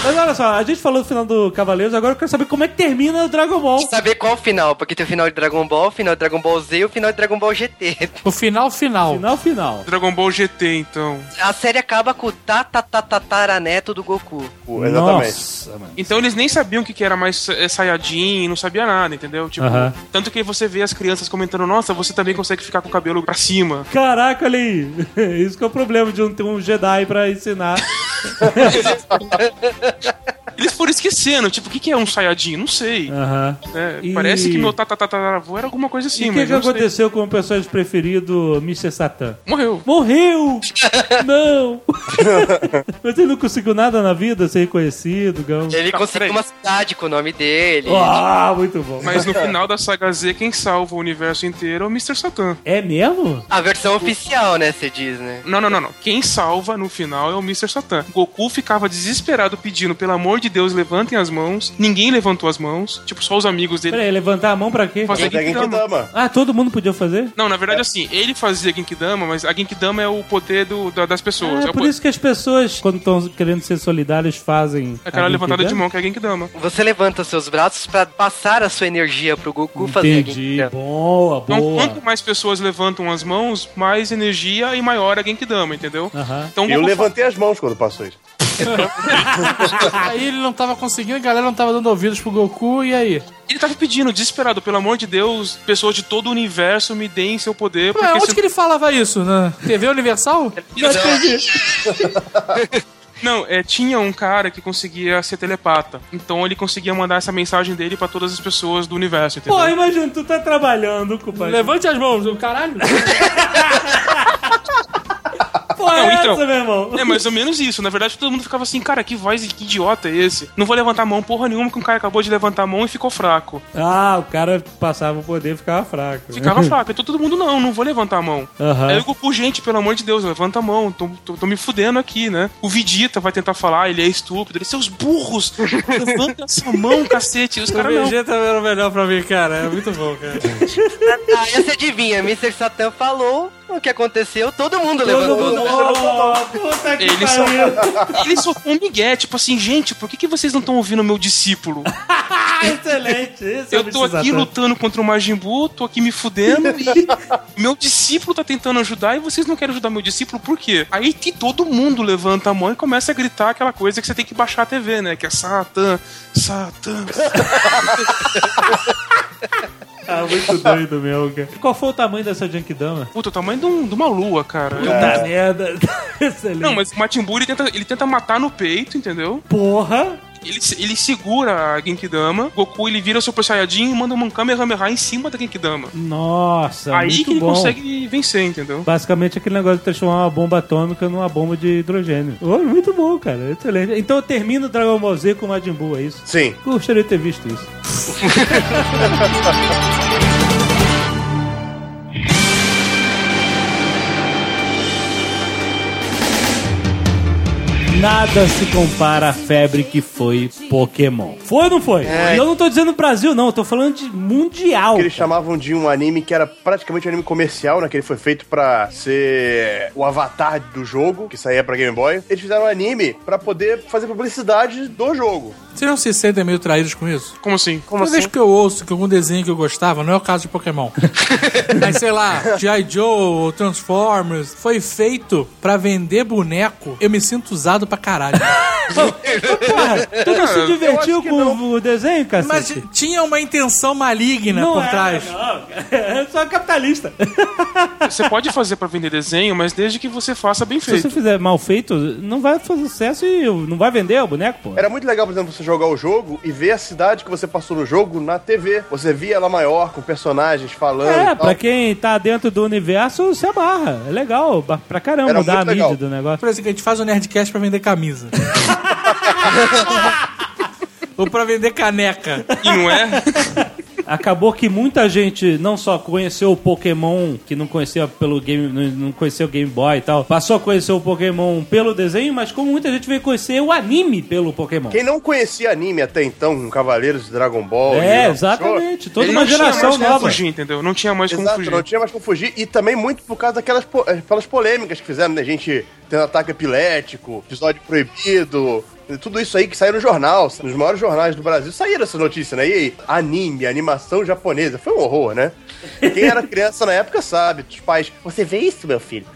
Mas olha só, a gente falou do final do Cavaleiros, agora eu quero saber como é que termina o Dragon Ball. Saber qual o final, porque tem o final de Dragon Ball, o final de Dragon Ball Z e o final de Dragon Ball G T. O final, final. Final, final. Dragon Ball G T, então. A série acaba com o tatataraneto do Goku. Pô, exatamente. Nossa, mano. Então eles nem sabiam o que, que era mais é, Saiyajin, não sabia nada, entendeu? Tipo, Aham. tanto que você vê as crianças comentando, nossa, você também consegue ficar com o cabelo pra cima. Caraca, olha aí. Isso que é o problema de não ter um Jedi pra ensinar. Eles foram esquecendo, tipo, o que, que é um Saiyajin? Não sei. Aham. É, E- Parece que meu tatatataravô era alguma coisa assim, E o que, mas que eu não sei. aconteceu com o personagem preferido, mister Satan? Morreu. Morreu! Não! Mas ele não conseguiu nada na vida, ser reconhecido, Gão. Ele Tá, conseguiu peraí. uma cidade com o nome dele. Ah, muito bom. Mas no final da saga Z, quem salva o universo inteiro é o mister Satan. É mesmo? A versão oficial, né, você diz, né? Não, não, não, não. Quem salva no final é o mister Satan. Goku ficava desesperado pedindo, pelo amor de Deus, levantem as mãos. Ninguém levantou as mãos. Tipo, só os amigos dele. Peraí, levantar a mão pra quê? Fazer Tem Genkidama. Genkidama. Ah, todo mundo podia fazer? Não, na verdade, assim, ele fazia Genkidama, mas a Genkidama é o poder do, da- das pessoas. É É o por po- isso que as pessoas, quando estão querendo ser solidárias, fazem. aquela a levantada de Genkidama? mão que é a Genkidama. Você levanta seus braços pra passar a sua energia pro Goku fazer a Entendi. Genkidama. Boa, Então, boa. quanto mais pessoas levantam as mãos, mais energia e maior a Genkidama, entendeu? Aham. Então, Eu Goku levantei as mãos quando passou isso. Aí ele não tava conseguindo, a galera não tava dando ouvidos pro Goku, e aí? Ele tava pedindo, desesperado, pelo amor de Deus, pessoas de todo o universo me deem seu poder. Ué, Porque onde se- que ele falava isso? Na T V Universal? Não, é, tinha um cara que conseguia ser telepata. Então ele conseguia mandar essa mensagem dele pra todas as pessoas do universo, entendeu? Pô, imagina, tu tá trabalhando, compadre. Levante as mãos, o caralho. Pô, é Não, então. essa, meu irmão? É mais ou menos isso. Na verdade, todo mundo ficava assim, cara, que voz, que idiota é esse? Não vou levantar a mão porra nenhuma, que um cara acabou de levantar a mão e ficou fraco. Ah, o cara passava o poder e ficava fraco. Ficava fraco. Então todo mundo, não, não vou levantar a mão. Aham. Aí o Goku, gente, pelo amor de Deus, levanta a mão. Tô, tô, tô me fudendo aqui, né? O Vegeta vai tentar falar, ele é estúpido. Ele, seus burros, levanta essa mão, cacete. Os O caras não. Vegeta era o melhor pra mim, cara. É muito bom, cara. Aí você adivinha, mister Satan falou o que aconteceu, todo mundo levantou. Todo mundo... Oh, puta que Ele só, pariu. ele só foi um migué, tipo assim, gente, por que, que vocês não estão ouvindo o meu discípulo? Ah, excelente. Esse é o Eu tô aqui Mister Satan. lutando contra o Majin Buu, tô aqui me fudendo e meu discípulo tá tentando ajudar e vocês não querem ajudar meu discípulo, por quê? Aí que todo mundo levanta a mão e começa a gritar aquela coisa que você tem que baixar a T V, né? Que é Satan, Satan. Ah, muito doido meu, cara. Qual foi o tamanho dessa Genkidama? Puta, o tamanho de, um- de uma lua, cara. Puta merda. Excelente. Não, mas o Majin Buu, ele tenta, ele tenta matar no peito, entendeu? Porra. Ele, ele segura a Genkidama, Goku ele vira o Super Saiyajin e manda um Kamehameha em cima da Genkidama. Nossa, Aí muito que ele bom. consegue vencer, entendeu? Basicamente aquele negócio de transformar uma bomba atômica numa bomba de hidrogênio. Oh, muito bom, cara. Excelente. Então eu termino o Dragon Ball Z com o Majin Buu, é isso? Sim. Gostaria de ter visto isso. Nada se compara à febre que foi Pokémon. Foi ou não foi? E eu não tô dizendo Brasil, não. Eu tô falando de mundial. Que eles chamavam de um anime que era praticamente um anime comercial, né? Que ele foi feito pra ser o avatar do jogo, que saía pra Game Boy. Eles fizeram um anime pra poder fazer publicidade do jogo. Vocês não se sentem meio traídos com isso? Como assim? Como Toda vez assim? que eu ouço que algum desenho que eu gostava, não é o caso de Pokémon, mas sei lá, G I. Joe ou Transformers, foi feito pra vender boneco, eu me sinto usado pra caralho. Porra, tu não se divertiu com o desenho, Mas cacete? tinha uma intenção maligna por é, trás. não. É só capitalista. Você pode fazer pra vender desenho, mas desde que você faça bem Se você feito. fizer mal feito, não vai fazer sucesso e não vai vender o boneco, pô. Era muito legal, por exemplo, você jogar o jogo e ver a cidade que você passou no jogo na T V. Você via ela maior, com personagens falando É, e tal. pra quem tá dentro do universo, se amarra. É legal, ba- pra caramba, Era mudar a muito legal. mídia do negócio. Por exemplo, a gente faz o Nerdcast pra vender camisa. Ou pra vender caneca. E não é? Acabou que muita gente não só conheceu o Pokémon, que não conhecia pelo game, não não conhecia o Game Boy e tal, passou a conhecer o Pokémon pelo desenho, mas como muita gente veio conhecer o anime pelo Pokémon. Quem não conhecia anime até então, com Cavaleiros de Dragon Ball... É, e- exatamente. Toda Ele uma não tinha geração mais como nova. fugir, entendeu? Não tinha mais como Exato, fugir. não tinha mais como fugir. E também muito por causa daquelas po- aquelas polêmicas que fizeram, né? Gente tendo ataque epilético, episódio proibido, Tudo isso aí que saiu no jornal, nos maiores jornais do Brasil, saíram essa notícia, né? E aí, anime, animação japonesa, foi um horror, né? Quem era criança na época sabe, os pais, você vê isso, meu filho?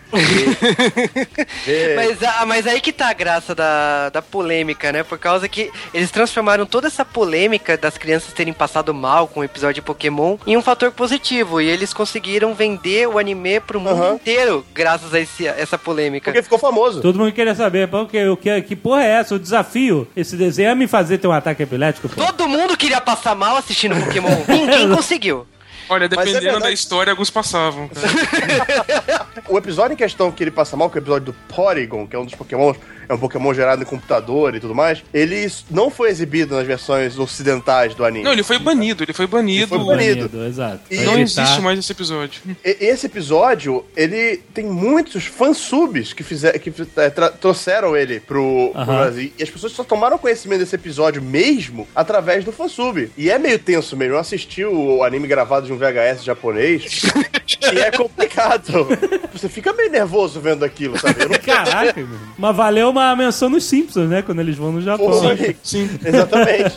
mas, ah, mas aí que tá a graça da, da polêmica, né? Por causa que eles transformaram toda essa polêmica das crianças terem passado mal com o episódio de Pokémon em um fator positivo. E eles conseguiram vender o anime pro mundo uhum. inteiro graças a esse, essa polêmica. Porque ficou famoso. Todo mundo queria saber, porque, o que, que porra é essa? O desafio, esse desenho é me fazer ter um ataque epilético? Pô. Todo mundo queria passar mal assistindo Pokémon. Ninguém conseguiu. Olha, dependendo é da história, alguns passavam. O episódio em questão que ele passa mal, que é o episódio do Porygon, que é um dos Pokémons, é um Pokémon gerado em computador e tudo mais, ele não foi exibido nas versões ocidentais do anime. Não, ele foi banido, ele foi banido. Ele foi banido. banido exato. E não existe mais esse episódio. E, esse episódio, ele tem muitos fansubs que, fizer, que é, tra- trouxeram ele pro, uh-huh. pro Brasil. E as pessoas só tomaram conhecimento desse episódio mesmo através do fansub. E é meio tenso mesmo. Eu assisti o anime gravado de um V H S japonês e é complicado. Você fica meio nervoso vendo aquilo, sabe? Eu não... Caraca, meu. Mas valeu uma menção nos Simpsons, né? Quando eles vão no Japão. Pô, sim, sim, exatamente.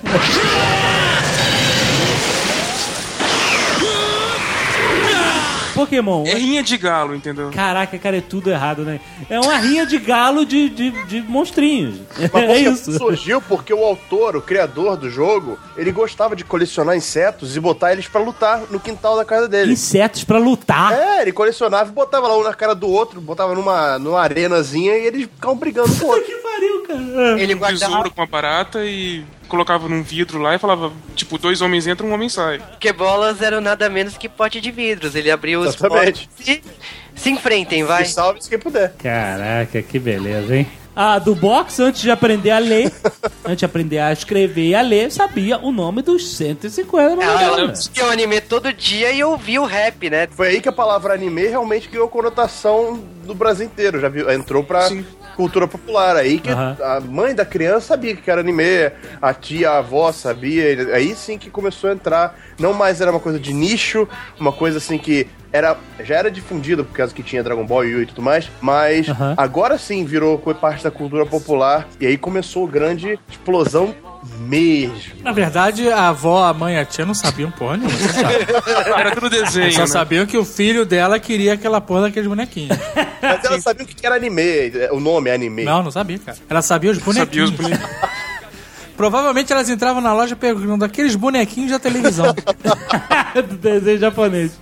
Pokémon. É rinha de galo, entendeu? Caraca, cara, é tudo errado, né? É uma rinha de galo de, de, de monstrinhos. Mas é isso. Surgiu porque o autor, o criador do jogo, ele gostava de colecionar insetos e botar eles pra lutar no quintal da casa dele. Insetos pra lutar? É, ele colecionava e botava lá um na cara do outro, botava numa, numa arenazinha e eles ficavam brigando com o outro. Que pariu, cara. Ele um guardava... tesouro com uma barata e colocava num vidro lá e falava, tipo, dois homens entram, um homem sai. Porque bolas eram nada menos que pote de vidros. Ele abriu os Exatamente. potes e se enfrentem, vai. E salve quem puder. Caraca, que beleza, hein? Ah, do box, antes de aprender a ler, antes de aprender a escrever e a ler, sabia o nome dos cento e cinquenta Ela assistia o anime todo dia e ouvia o rap, né? Foi aí que a palavra anime realmente ganhou conotação do Brasil inteiro. Já viu? Entrou pra Sim. cultura popular. Aí que uhum. a mãe da criança sabia que era anime, a tia, a avó sabia. Aí sim que começou a entrar. Não mais era uma coisa de nicho, uma coisa assim que era, já era difundida por causa que tinha Dragon Ball, Yu e tudo mais, mas uhum. agora sim virou parte da cultura popular e aí começou a grande explosão mesmo. Na verdade, a avó, a mãe e a tia não sabiam porra nenhuma, você sabe. Era tudo desenho, Só né? sabiam que o filho dela queria aquela porra daqueles bonequinhos. Mas ela sabia o que era anime, o nome é anime. Não, não sabia, cara. Ela sabia os bonequinhos. Sabia os bonequinhos. Provavelmente elas entravam na loja perguntando aqueles bonequinhos da televisão. Do desenho japonês.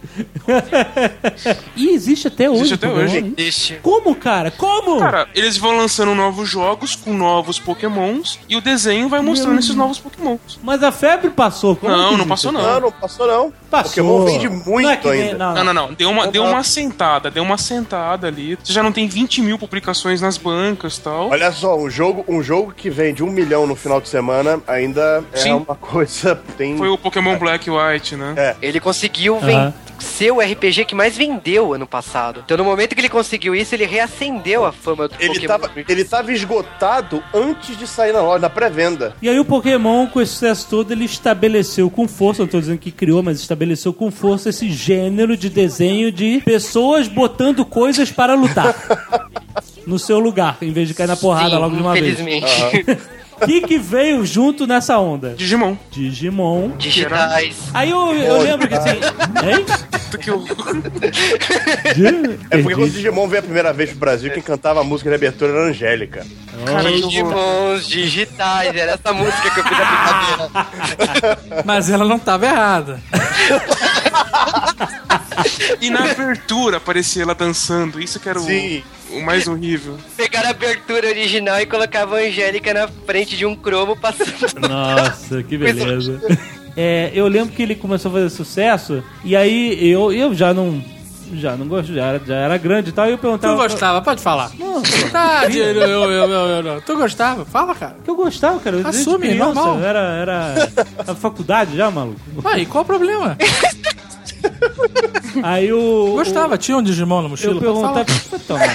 E existe até hoje. Existe até hoje. Existe. Como, cara? Como? Cara, eles vão lançando novos jogos com novos pokémons e o desenho vai mostrando Meu... esses novos pokémons. Mas a febre passou. Como não, não passou não. Não, não passou não. Passou. Pokémon vende muito não é ainda. Nem... Não, não, não. não. Deu, uma, deu uma sentada, deu uma sentada ali. Você já não tem vinte mil publicações nas bancas e tal. Olha só, um jogo, um jogo que vende um milhão no final de semana ainda é Sim. uma coisa... Tem... Foi o Pokémon Black e White, né? É. Ele conseguiu uh-huh. vender... ser o R P G que mais vendeu ano passado. Então no momento que ele conseguiu isso, ele reacendeu a fama do ele Pokémon. Tava, ele tava esgotado antes de sair na loja, na pré-venda. E aí o Pokémon, com esse sucesso todo, ele estabeleceu com força, não tô dizendo que criou, mas estabeleceu com força esse gênero de desenho de pessoas botando coisas para lutar. No seu lugar, em vez de cair na porrada Sim, logo de uma infelizmente. vez. Uhum. O que, que veio junto nessa onda? Digimon. Digimon. Digitais. Aí eu, eu lembro que assim... Hein? É porque quando o Digimon veio a primeira vez pro Brasil, quem cantava a música de abertura era a Angélica. Cara, Digimons digitais, era essa música que eu fiz a brincadeira. Mas ela não tava errada. E na abertura aparecia ela dançando, isso que era Sim. o, o mais horrível. Pegaram a abertura original e colocavam a Angélica na frente de um cromo passando. Nossa, que beleza. É, eu lembro que ele começou a fazer sucesso, e aí eu, eu já não... Já não gosto, já era, já era grande e tal, e eu perguntava... Tu gostava, pode falar. Não, tá, eu, eu, eu, eu, eu, eu, tu gostava? Fala, cara. Que eu gostava, cara. Eu Assume, criança, normal. Era, era a faculdade já, maluco. Aí, qual o problema? Aí o... Gostava, o, tinha um Digimon na mochila? Eu perguntava...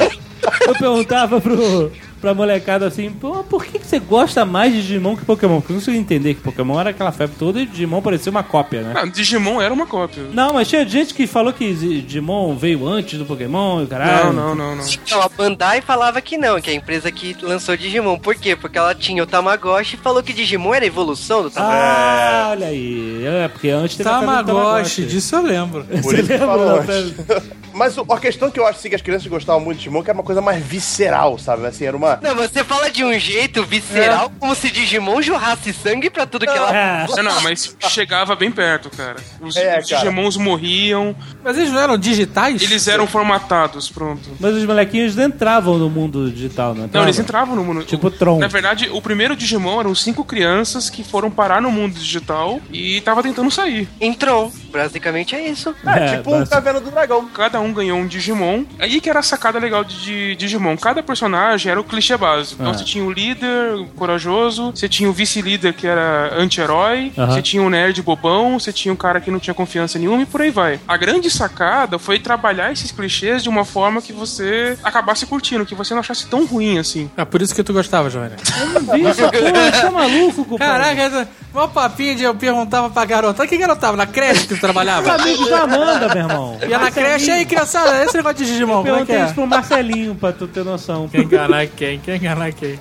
eu perguntava pro, pra molecada assim, pô, por que, que você gosta mais de Digimon que Pokémon? Porque eu não consegui entender que Pokémon era aquela febre toda e Digimon parecia uma cópia, né? Não, Digimon era uma cópia. Não, mas tinha gente que falou que Digimon veio antes do Pokémon e caralho. Não, não, não, não. Então, a Bandai falava que não, que é a empresa que lançou Digimon. Por quê? Porque ela tinha o Tamagotchi e falou que Digimon era a evolução do Tamagotchi. Ah, olha aí. É, porque antes teve a febre do Tamagotchi, disso eu lembro. Por isso que lembra, falou não, antes. Mas o- a questão que eu acho assim, que as crianças gostavam muito de Digimon, que era uma coisa mais visceral, sabe? Assim, era uma... Não, você fala de um jeito visceral, como se Digimon jorrasse sangue pra tudo que ela... É. Não, não, mas chegava bem perto, cara. Os, É, os cara. Digimons morriam, Mas eles não eram digitais? eles eram formatados, pronto. Mas os molequinhos entravam no mundo digital, não Não, eles entravam no mundo. Tipo Tron. Na verdade, o primeiro Digimon eram cinco crianças que foram parar no mundo digital e tava tentando sair. Entrou. Basicamente é isso. É, É, tipo o basi- Caverna do Dragão. Cada um ganhou um Digimon. Aí que era a sacada legal de, de Digimon. Cada personagem era o clichê básico. Então Ah. você tinha o líder, o corajoso, você tinha o vice-líder que era anti-herói, Aham. você tinha o nerd bobão, você tinha um cara que não tinha confiança nenhuma e por aí vai. A grande sacada foi trabalhar esses clichês de uma forma que você acabasse curtindo, que você não achasse tão ruim assim. É por isso que tu gostava, Johnny. Eu não vi essa porra, você tá maluco, compadre? Caraca, essa- mó papinho de eu perguntava pra garota. Que garotava? Na creche que tu Os trabalhava? amigos da Amanda, meu irmão. Ia na creche, aí, criançada, esse negócio de Digimon, como é que Perguntei é? isso pro Marcelinho, pra tu ter noção. Quem enganar quem? Quem enganar quem?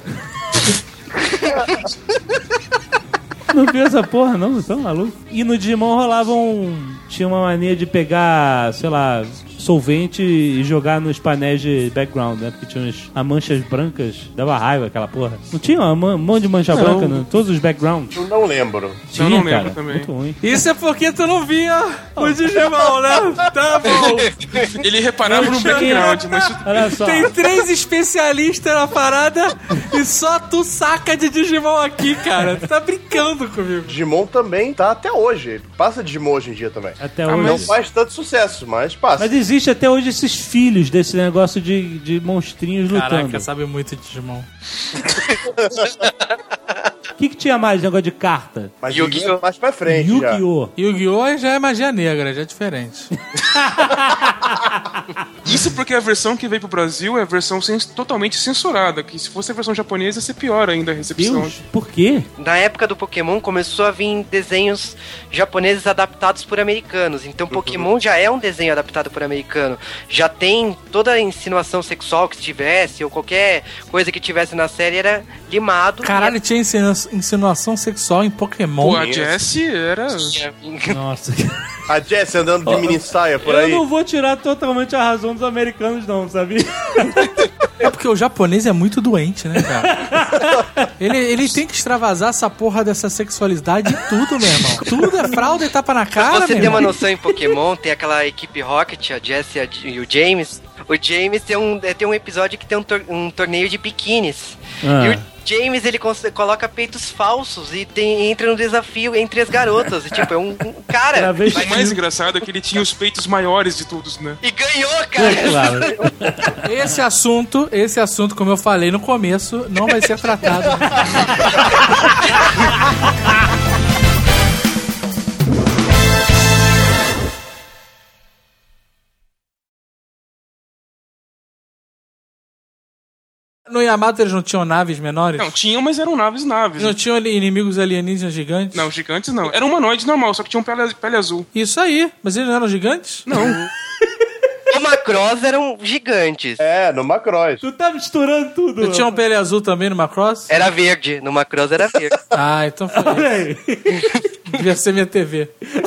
Não viu essa porra, não? Você tá maluco? E no Digimon rolava um... Tinha uma mania de pegar, sei lá, solvente e jogar nos painéis de background, né? Porque tinha umas as manchas brancas, dava raiva aquela porra. Não tinha uma man- um monte de mancha Não. branca em todos os backgrounds? Eu não lembro. Tinha, não lembro cara. também. Muito ruim. Isso é porque tu não via o Digimon, né? Tá bom. Ele reparava no background, mas Olha só. Tem três especialistas na parada e só tu saca de Digimon aqui, cara. Tu tá brincando comigo. Digimon também tá até hoje. Passa Digimon hoje em dia também. Até Ah, hoje. Não faz tanto sucesso, mas passa. Mas existe até hoje esses filhos desse negócio de, de monstrinhos Caraca, lutando. sabe muito de Digimon. O que, que tinha mais negócio de carta? Mas Yu-Gi-Oh! Yu-Gi-Oh! mais pra frente já. Yu-Gi-Oh! Yu-Gi-Oh! já é magia negra, já é diferente. isso porque a versão que veio pro Brasil é a versão cens- totalmente censurada, que se fosse a versão japonesa ia ser pior ainda a recepção. Deus, por quê? Na época do Pokémon começou a vir desenhos japoneses adaptados por americanos. Então Pokémon já é um desenho adaptado por americano. Já tem toda a insinuação sexual que tivesse, ou qualquer coisa que tivesse na série era limado. Caralho, tinha insinu- insinuação sexual em Pokémon. Pô, a Jessie era... Nossa. A Jessie andando de mini saia por Eu aí. não vou tirar totalmente a razão dos americanos, não, sabia? É porque o japonês é muito doente, né, cara? Ele, ele tem que extravasar essa porra dessa sexualidade em tudo, meu irmão. Tudo é fralda e tapa na Pra cara, você meu ter uma irmão. noção em Pokémon, tem aquela equipe Rocket, a Jessie a- e o James. O James tem um, é, tem um episódio que tem um, tor- um torneio de biquínis. Ah. E o James, ele cons- coloca peitos falsos e tem, entra no desafio entre as garotas. E, tipo, é um, um cara. Cada vez O mais engraçado é que ele tinha os peitos maiores de todos, né? E ganhou, cara! É claro. Esse assunto, esse assunto, como eu falei no começo, não vai ser tratado. No Yamato eles não tinham naves menores? Não, tinham, mas eram naves naves. Não tinham ali inimigos alienígenas gigantes? Não, gigantes não. Era um humanoide normal, só que tinha um pele, pele azul. Isso aí, mas eles não eram gigantes? Não. O Macross eram gigantes. É, no Macross. Tu tá misturando tudo. Não tinha um pele azul também no Macross? Era verde, no Macross era verde. Ah, então foi. Olha aí. Devia ser minha T V.